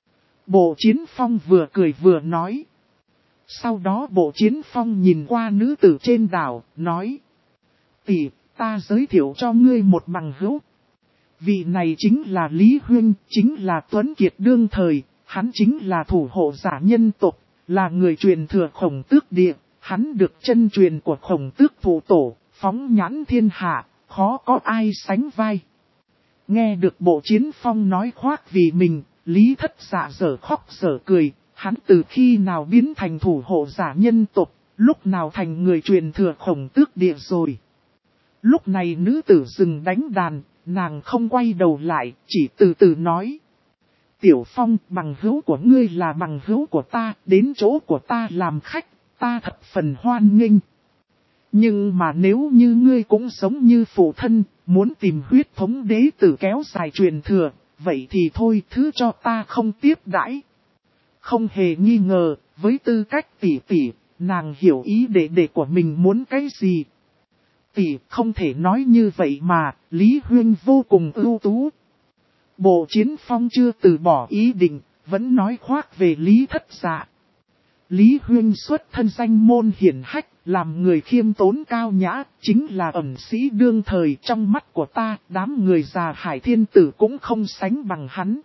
Bộ chiến phong vừa cười vừa nói. Sau đó bộ chiến phong nhìn qua nữ tử trên đảo, nói. Tỷ, ta giới thiệu cho ngươi một bằng hữu. Vị này chính là Lý Huynh, chính là Tuấn Kiệt đương thời, hắn chính là thủ hộ giả nhân tộc, là người truyền thừa Khổng Tước Địa, hắn được chân truyền của Khổng Tước Phụ Tổ, phóng nhãn thiên hạ, khó có ai sánh vai. Nghe được bộ chiến phong nói khoác vì mình, Lý Thất Dạ dở khóc dở cười, hắn từ khi nào biến thành thủ hộ giả nhân tộc, lúc nào thành người truyền thừa Khổng Tước Địa rồi. Lúc này nữ tử dừng đánh đàn, nàng không quay đầu lại, chỉ từ từ nói. Tiểu Phong, bằng hữu của ngươi là bằng hữu của ta, đến chỗ của ta làm khách, ta thập phần hoan nghênh. Nhưng mà nếu như ngươi cũng sống như phụ thân, muốn tìm huyết thống đế tử kéo dài truyền thừa, vậy thì thôi thứ cho ta không tiếp đãi. Không hề nghi ngờ, với tư cách tỷ tỷ, nàng hiểu ý đệ của mình muốn cái gì. Tỷ không thể nói như vậy mà, Lý Huynh vô cùng ưu tú. Bộ chiến phong chưa từ bỏ ý định, vẫn nói khoác về Lý Thất Dạ. Lý Huyên xuất thân danh môn hiển hách, làm người khiêm tốn cao nhã, chính là ẩn sĩ đương thời trong mắt của ta, đám người già Hải Thiên Tử cũng không sánh bằng hắn.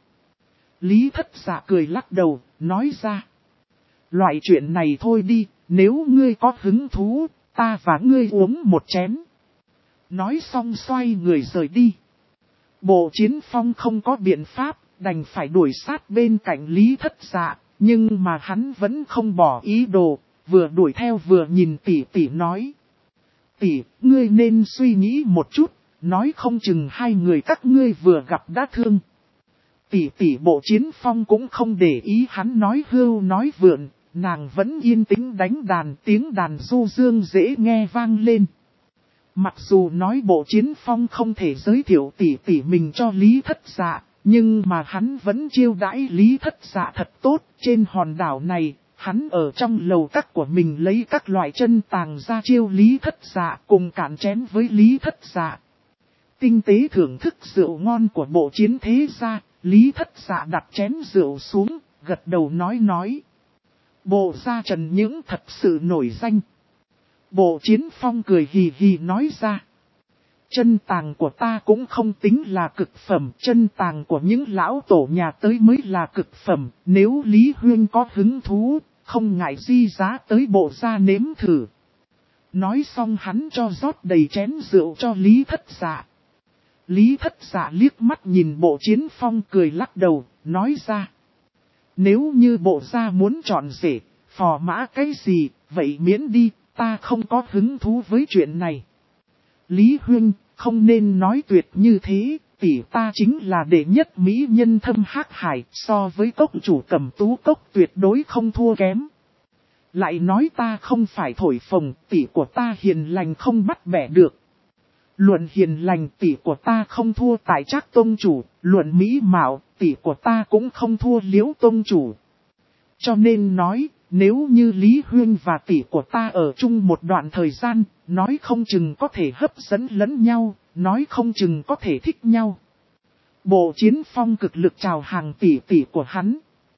Lý Thất Dạ cười lắc đầu, nói ra. Loại chuyện này thôi đi, nếu ngươi có hứng thú, ta và ngươi uống một chén. Nói xong xoay người rời đi. Bộ Chiến Phong không có biện pháp, đành phải đuổi sát bên cạnh Lý Thất Dạ, nhưng mà hắn vẫn không bỏ ý đồ, vừa đuổi theo vừa nhìn tỷ tỷ nói. Tỷ, ngươi nên suy nghĩ một chút, nói không chừng hai người các ngươi vừa gặp đã thương. Tỷ tỷ Bộ Chiến Phong cũng không để ý hắn nói hưu nói vượn, nàng vẫn yên tĩnh đánh đàn, tiếng đàn du dương dễ nghe vang lên. Mặc dù nói Bộ Chiến Phong không thể giới thiệu tỷ tỷ mình cho Lý Thất Dạ, nhưng mà hắn vẫn chiêu đãi Lý Thất Dạ thật tốt. Trên hòn đảo này, hắn ở trong lầu các của mình lấy các loại chân tàng ra chiêu Lý Thất Dạ cùng cạn chén với Lý Thất Dạ. Tinh tế thưởng thức rượu ngon của Bộ Chiến thế gia, Lý Thất Dạ đặt chén rượu xuống, gật đầu nói. Bộ gia Trần Những thật sự nổi danh. Bộ Chiến Phong cười hì hì nói ra. Chân tàng của ta cũng không tính là cực phẩm, chân tàng của những lão tổ nhà tới mới là cực phẩm, nếu Lý Huyên có hứng thú, không ngại di giá tới bộ gia nếm thử. Nói xong hắn cho rót đầy chén rượu cho Lý Thất Dạ. Lý Thất Dạ liếc mắt nhìn Bộ Chiến Phong cười lắc đầu, nói ra. Nếu như bộ gia muốn chọn rể, phò mã cái gì, vậy miễn đi, ta không có hứng thú với chuyện này. Lý Huyên, không nên nói tuyệt như thế, tỷ ta chính là đệ nhất mỹ nhân thâm hắc hải, so với cốc chủ Cẩm Tú Cốc tuyệt đối không thua kém. Lại nói ta không phải thổi phồng, tỷ của ta hiền lành không bắt bẻ được. Luận hiền lành tỷ của ta không thua tại Trác tông chủ, luận mỹ mạo tỷ của ta cũng không thua Liễu tông chủ. Cho nên nói, nếu như Lý Huyên và tỷ của ta ở chung một đoạn thời gian, nói không chừng có thể hấp dẫn lẫn nhau, nói không chừng có thể thích nhau. Bộ Chiến Phong cực lực chào hàng tỷ của hắn.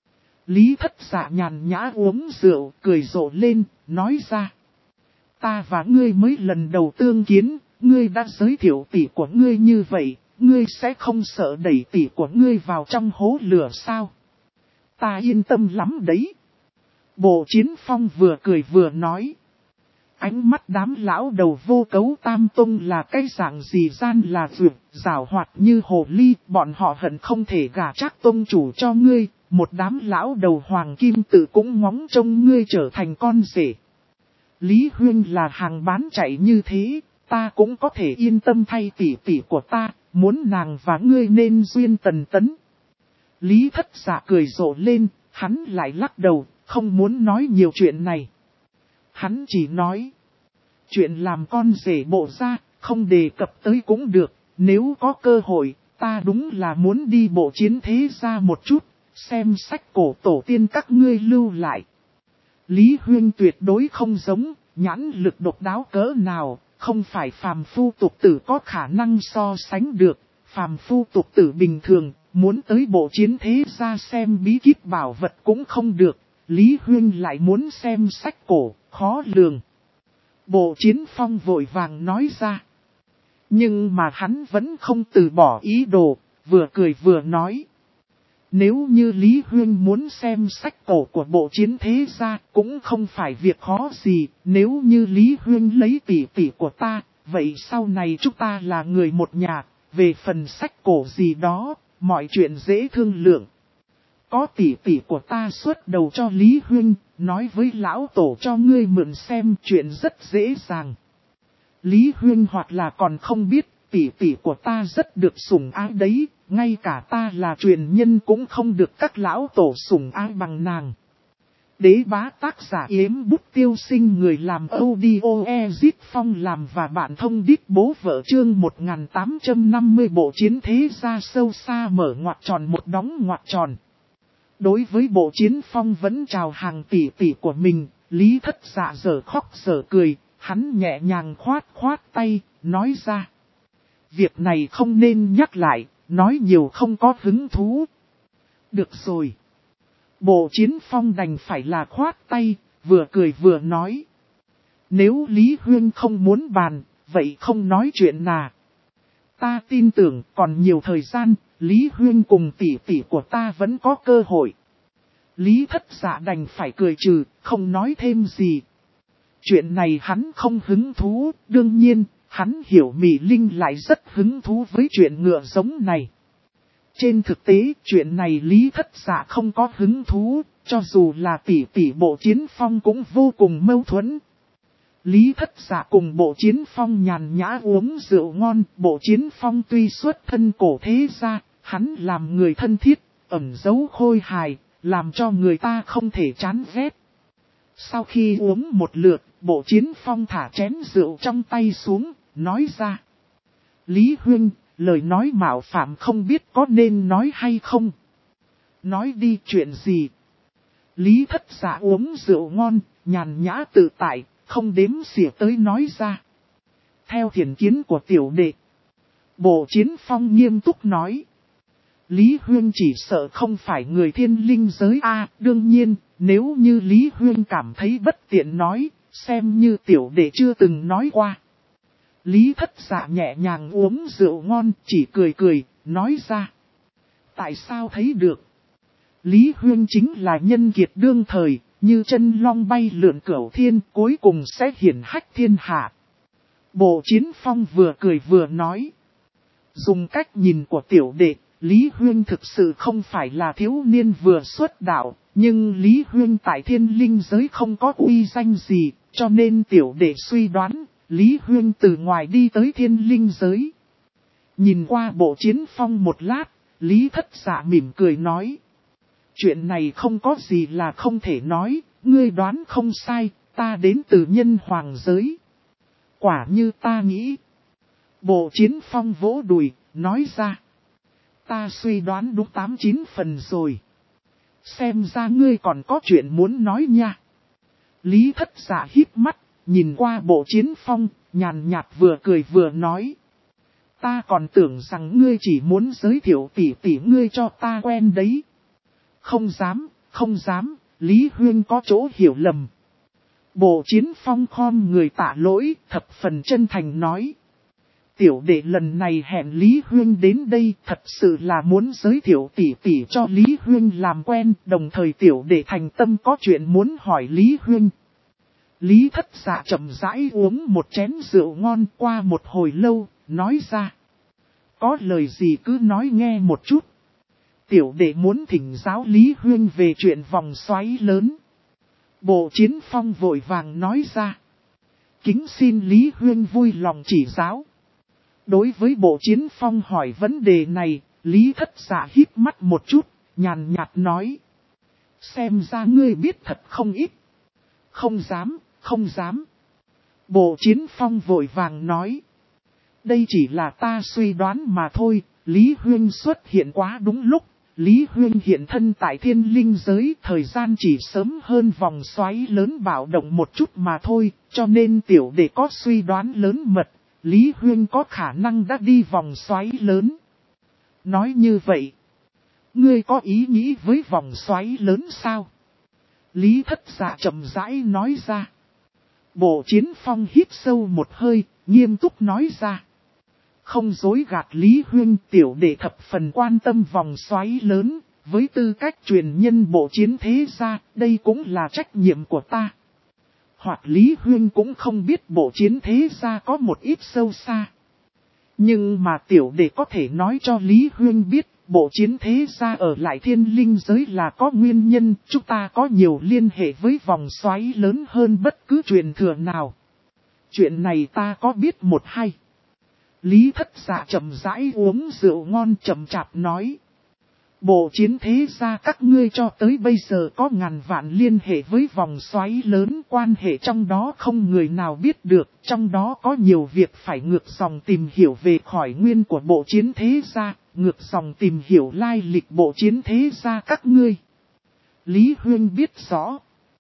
Lý Thất Dạ nhàn nhã uống rượu, cười rộ lên, nói ra. Ta và ngươi mới lần đầu tương kiến, ngươi đã giới thiệu tỷ của ngươi như vậy, ngươi sẽ không sợ đẩy tỷ của ngươi vào trong hố lửa sao? Ta yên tâm lắm đấy. Bộ Chiến Phong vừa cười vừa nói. Ánh mắt đám lão đầu vô cấu tam tông là cái dạng gì gian là vượt, rào hoạt như hồ ly, bọn họ hận không thể gả Trác tông chủ cho ngươi, một đám lão đầu hoàng kim tự cũng ngóng trông ngươi trở thành con rể. Lý Huyên là hàng bán chạy như thế, ta cũng có thể yên tâm thay tỷ của ta, muốn nàng và ngươi nên duyên tần tấn. Lý Thất Dạ cười rộ lên, hắn lại lắc đầu, không muốn nói nhiều chuyện này. Hắn chỉ nói, chuyện làm con rể bộ gia, không đề cập tới cũng được, nếu có cơ hội, ta đúng là muốn đi Bộ Chiến thế gia một chút, xem sách cổ tổ tiên các ngươi lưu lại. Lý Huyên tuyệt đối không giống, nhãn lực độc đáo cỡ nào, không phải phàm phu tục tử có khả năng so sánh được, phàm phu tục tử bình thường, muốn tới Bộ Chiến thế gia xem bí kíp bảo vật cũng không được, Lý Huyên lại muốn xem sách cổ, khó lường. Bộ Chiến Phong vội vàng nói ra. Nhưng mà hắn vẫn không từ bỏ ý đồ, vừa cười vừa nói. Nếu như Lý Huyên muốn xem sách cổ của Bộ Chiến thế gia cũng không phải việc khó gì, nếu như Lý Huyên lấy tỷ của ta, vậy sau này chúng ta là người một nhà, về phần sách cổ gì đó, mọi chuyện dễ thương lượng. Có tỷ của ta xuất đầu cho Lý Huyên, nói với lão tổ cho ngươi mượn xem chuyện rất dễ dàng. Lý Huyên hoặc là còn không biết, tỷ của ta rất được sủng ái đấy, ngay cả ta là truyền nhân cũng không được các lão tổ sủng ái bằng nàng. Đế bá tác giả Yếm Bút Tiêu Sinh, người làm audio Ezit Phong làm và bạn thông đít bố vợ chương 1850. Bộ Chiến thế gia sâu xa mở ngoặc tròn một đóng ngoặc tròn. Đối với Bộ Chiến Phong vẫn chào hàng tỷ của mình, Lý Thất Dạ dở khóc dở cười, hắn nhẹ nhàng khoát tay, nói ra. Việc này không nên nhắc lại, nói nhiều không có hứng thú. Được rồi. Bộ Chiến Phong đành phải là khoát tay, vừa cười vừa nói. Nếu Lý Huyên không muốn bàn, vậy không nói chuyện nào. Ta tin tưởng còn nhiều thời gian, Lý Huyên cùng tỷ tỷ của ta vẫn có cơ hội. Lý Thất Dạ đành phải cười trừ, không nói thêm gì. Chuyện này hắn không hứng thú, đương nhiên, hắn hiểu Mỹ Linh lại rất hứng thú với chuyện ngựa giống này. Trên thực tế, chuyện này Lý Thất Dạ không có hứng thú, cho dù là tỷ tỷ Bộ Chiến Phong cũng vô cùng mâu thuẫn. Lý Thất Dạ cùng Bộ Chiến Phong nhàn nhã uống rượu ngon, Bộ Chiến Phong tuy xuất thân cổ thế gia, hắn làm người thân thiết, ẩn giấu khôi hài, làm cho người ta không thể chán ghét. Sau khi uống một lượt, Bộ Chiến Phong thả chén rượu trong tay xuống, nói ra. Lý Huyên, lời nói mạo phạm không biết có nên nói hay không. Nói đi chuyện gì. Lý Thất Dạ uống rượu ngon, nhàn nhã tự tại, không đếm xỉa tới nói ra. Theo thiện kiến của tiểu đệ, Bộ Chiến Phong nghiêm túc nói. Lý Huyên chỉ sợ không phải người thiên linh giới A, đương nhiên, nếu như Lý Huyên cảm thấy bất tiện nói, xem như tiểu đệ chưa từng nói qua. Lý Thất Dạ nhẹ nhàng uống rượu ngon, chỉ cười cười, nói ra. Tại sao thấy được? Lý Huyên chính là nhân kiệt đương thời, như chân long bay lượn cửu thiên, cuối cùng sẽ hiển hách thiên hạ. Bộ Chiến Phong vừa cười vừa nói. Dùng cách nhìn của tiểu đệ, Lý Huyên thực sự không phải là thiếu niên vừa xuất đạo, nhưng Lý Huyên tại thiên linh giới không có uy danh gì, cho nên tiểu đệ suy đoán, Lý Huyên từ ngoài đi tới thiên linh giới. Nhìn qua Bộ Chiến Phong một lát, Lý Thất Dạ mỉm cười nói. Chuyện này không có gì là không thể nói, ngươi đoán không sai, ta đến từ nhân hoàng giới. Quả như ta nghĩ. Bộ Chiến Phong vỗ đùi, nói ra. Ta suy đoán đúng 8-9 phần rồi. Xem ra ngươi còn có chuyện muốn nói nha. Lý Thất Dạ híp mắt, nhìn qua Bộ Chiến Phong, nhàn nhạt vừa cười vừa nói. Ta còn tưởng rằng ngươi chỉ muốn giới thiệu tỷ tỷ ngươi cho ta quen đấy. Không dám, không dám, Lý Huyên có chỗ hiểu lầm. Bộ Chiến Phong khom người tạ lỗi, thập phần chân thành nói. Tiểu đệ lần này hẹn Lý Huyên đến đây thật sự là muốn giới thiệu tỷ tỷ cho Lý Huyên làm quen, đồng thời tiểu đệ thành tâm có chuyện muốn hỏi Lý Huyên. Lý Thất Dạ chậm rãi uống một chén rượu ngon, qua một hồi lâu, nói ra. Có lời gì cứ nói nghe một chút. Tiểu đệ muốn thỉnh giáo Lý Huyên về chuyện vòng xoáy lớn. Bộ Chiến Phong vội vàng nói ra. Kính xin Lý Huyên vui lòng chỉ giáo. Đối với Bộ Chiến Phong hỏi vấn đề này, Lý Thất Dạ híp mắt một chút, nhàn nhạt nói. Xem ra ngươi biết thật không ít. Không dám, không dám. Bộ Chiến Phong vội vàng nói. Đây chỉ là ta suy đoán mà thôi, Lý Huyên xuất hiện quá đúng lúc. Lý Huyên hiện thân tại thiên linh giới, thời gian chỉ sớm hơn vòng xoáy lớn bạo động một chút mà thôi, cho nên tiểu đệ có suy đoán lớn mật, Lý Huyên có khả năng đã đi vòng xoáy lớn. Nói như vậy, ngươi có ý nghĩ với vòng xoáy lớn sao? Lý Thất Dạ chậm rãi nói ra. Bộ Chiến Phong hít sâu một hơi, nghiêm túc nói ra. Không dối gạt Lý Huyên, tiểu đệ thập phần quan tâm vòng xoáy lớn, với tư cách truyền nhân Bộ Chiến thế gia, đây cũng là trách nhiệm của ta. Hoặc Lý Huyên cũng không biết Bộ Chiến thế gia có một ít sâu xa. Nhưng mà tiểu đệ có thể nói cho Lý Huyên biết, Bộ Chiến thế gia ở lại thiên linh giới là có nguyên nhân, chúng ta có nhiều liên hệ với vòng xoáy lớn hơn bất cứ truyền thừa nào. Chuyện này ta có biết một hay. Lý Thất Dạ chậm rãi uống rượu ngon chậm chạp nói. Bộ Chiến thế gia các ngươi cho tới bây giờ có ngàn vạn liên hệ với vòng xoáy lớn, quan hệ trong đó không người nào biết được, trong đó có nhiều việc phải ngược dòng tìm hiểu về khởi nguyên của Bộ Chiến thế gia, ngược dòng tìm hiểu lai lịch Bộ Chiến thế gia các ngươi. Lý Huyên biết rõ.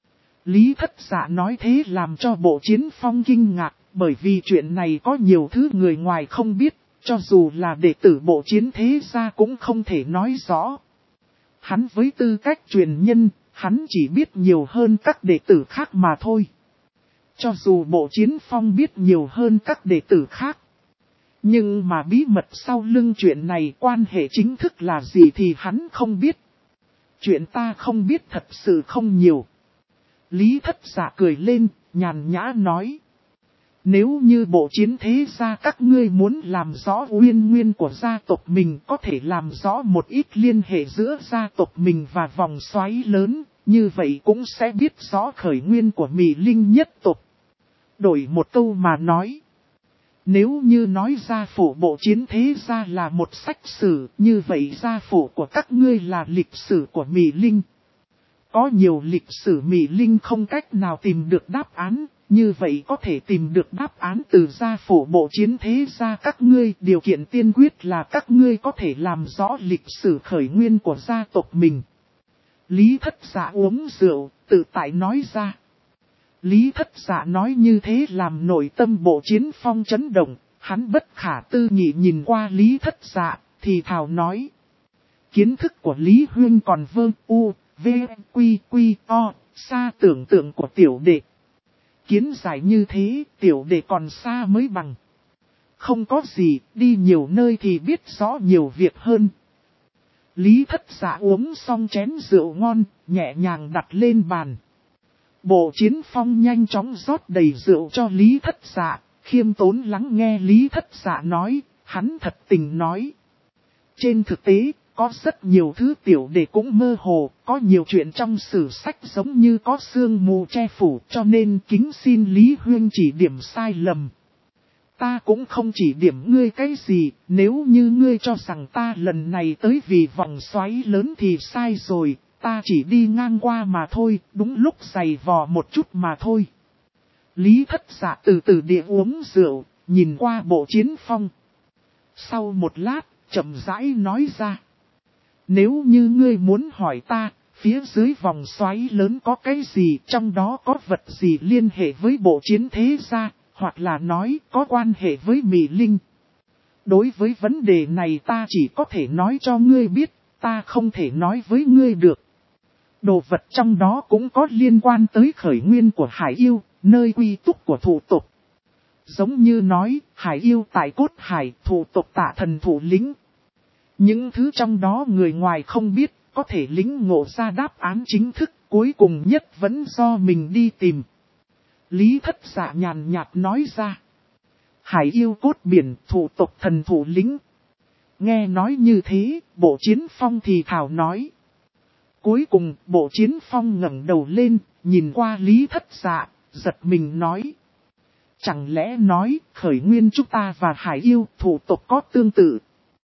Lý Thất Dạ nói thế làm cho Bộ Chiến Phong kinh ngạc, bởi vì chuyện này có nhiều thứ người ngoài không biết, cho dù là đệ tử Bộ Chiến thế gia cũng không thể nói rõ. Hắn với tư cách truyền nhân, hắn chỉ biết nhiều hơn các đệ tử khác mà thôi. Cho dù Bộ Chiến Phong biết nhiều hơn các đệ tử khác. Nhưng mà bí mật sau lưng chuyện này quan hệ chính thức là gì thì hắn không biết. Chuyện ta không biết thật sự không nhiều. Lý Thất Dạ cười lên, nhàn nhã nói. Nếu như Bộ Chiến thế gia các ngươi muốn làm rõ uyên nguyên của gia tộc mình, có thể làm rõ một ít liên hệ giữa gia tộc mình và vòng xoáy lớn, như vậy cũng sẽ biết rõ khởi nguyên của Mị Linh nhất tộc. Đổi một câu mà nói. Nếu như nói gia phủ Bộ Chiến thế gia là một sách sử, như vậy gia phủ của các ngươi là lịch sử của Mị Linh. Có nhiều lịch sử Mị Linh không cách nào tìm được đáp án, như vậy có thể tìm được đáp án từ gia phủ Bộ Chiến thế gia các ngươi. Điều kiện tiên quyết là các ngươi có thể làm rõ lịch sử khởi nguyên của gia tộc mình. Lý Thất Dạ uống rượu, tự tại nói ra. Lý Thất Dạ nói như thế làm nội tâm Bộ Chiến Phong chấn động, hắn bất khả tư nghị nhìn qua Lý Thất Dạ, thì thào nói. Kiến thức của Lý Huyên còn vơ u, v, quy, quy, o, xa tưởng tượng của tiểu đệ. Kiến giải như thế, tiểu đệ còn xa mới bằng. Không có gì, đi nhiều nơi thì biết rõ nhiều việc hơn. Lý Thất Dạ uống xong chén rượu ngon, nhẹ nhàng đặt lên bàn. Bộ Chiến Phong nhanh chóng rót đầy rượu cho Lý Thất Dạ, khiêm tốn lắng nghe Lý Thất Dạ nói, hắn thật tình nói. Trên thực tế, có rất nhiều thứ tiểu đệ cũng mơ hồ, có nhiều chuyện trong sử sách giống như có sương mù che phủ, cho nên kính xin Lý Huyên chỉ điểm sai lầm. Ta cũng không chỉ điểm ngươi cái gì, nếu như ngươi cho rằng ta lần này tới vì vòng xoáy lớn thì sai rồi, ta chỉ đi ngang qua mà thôi, đúng lúc giày vò một chút mà thôi. Lý Thất Dạ từ từ địa uống rượu, nhìn qua Bộ Chiến Phong. Sau một lát, chậm rãi nói ra. Nếu như ngươi muốn hỏi ta, phía dưới vòng xoáy lớn có cái gì, trong đó có vật gì liên hệ với Bộ Chiến thế gia, hoặc là nói có quan hệ với Mị Linh. Đối với vấn đề này ta chỉ có thể nói cho ngươi biết, ta không thể nói với ngươi được. Đồ vật trong đó cũng có liên quan tới khởi nguyên của Hải Yêu, nơi quy túc của thủ tộc. Giống như nói, Hải Yêu tại cốt hải, thủ tộc Tạ Thần thủ lĩnh. Những thứ trong đó người ngoài không biết, có thể lĩnh ngộ ra đáp án chính thức, cuối cùng nhất vẫn do mình đi tìm. Lý Thất Dạ nhàn nhạt nói ra. Hải Yêu cốt biển, thủ tộc thần thủ lĩnh. Nghe nói như thế, Bộ Chiến Phong thì thào nói. Cuối cùng, Bộ Chiến Phong ngẩng đầu lên, nhìn qua Lý Thất Dạ, giật mình nói. Chẳng lẽ nói, khởi nguyên chúng ta và Hải Yêu, thủ tộc có tương tự.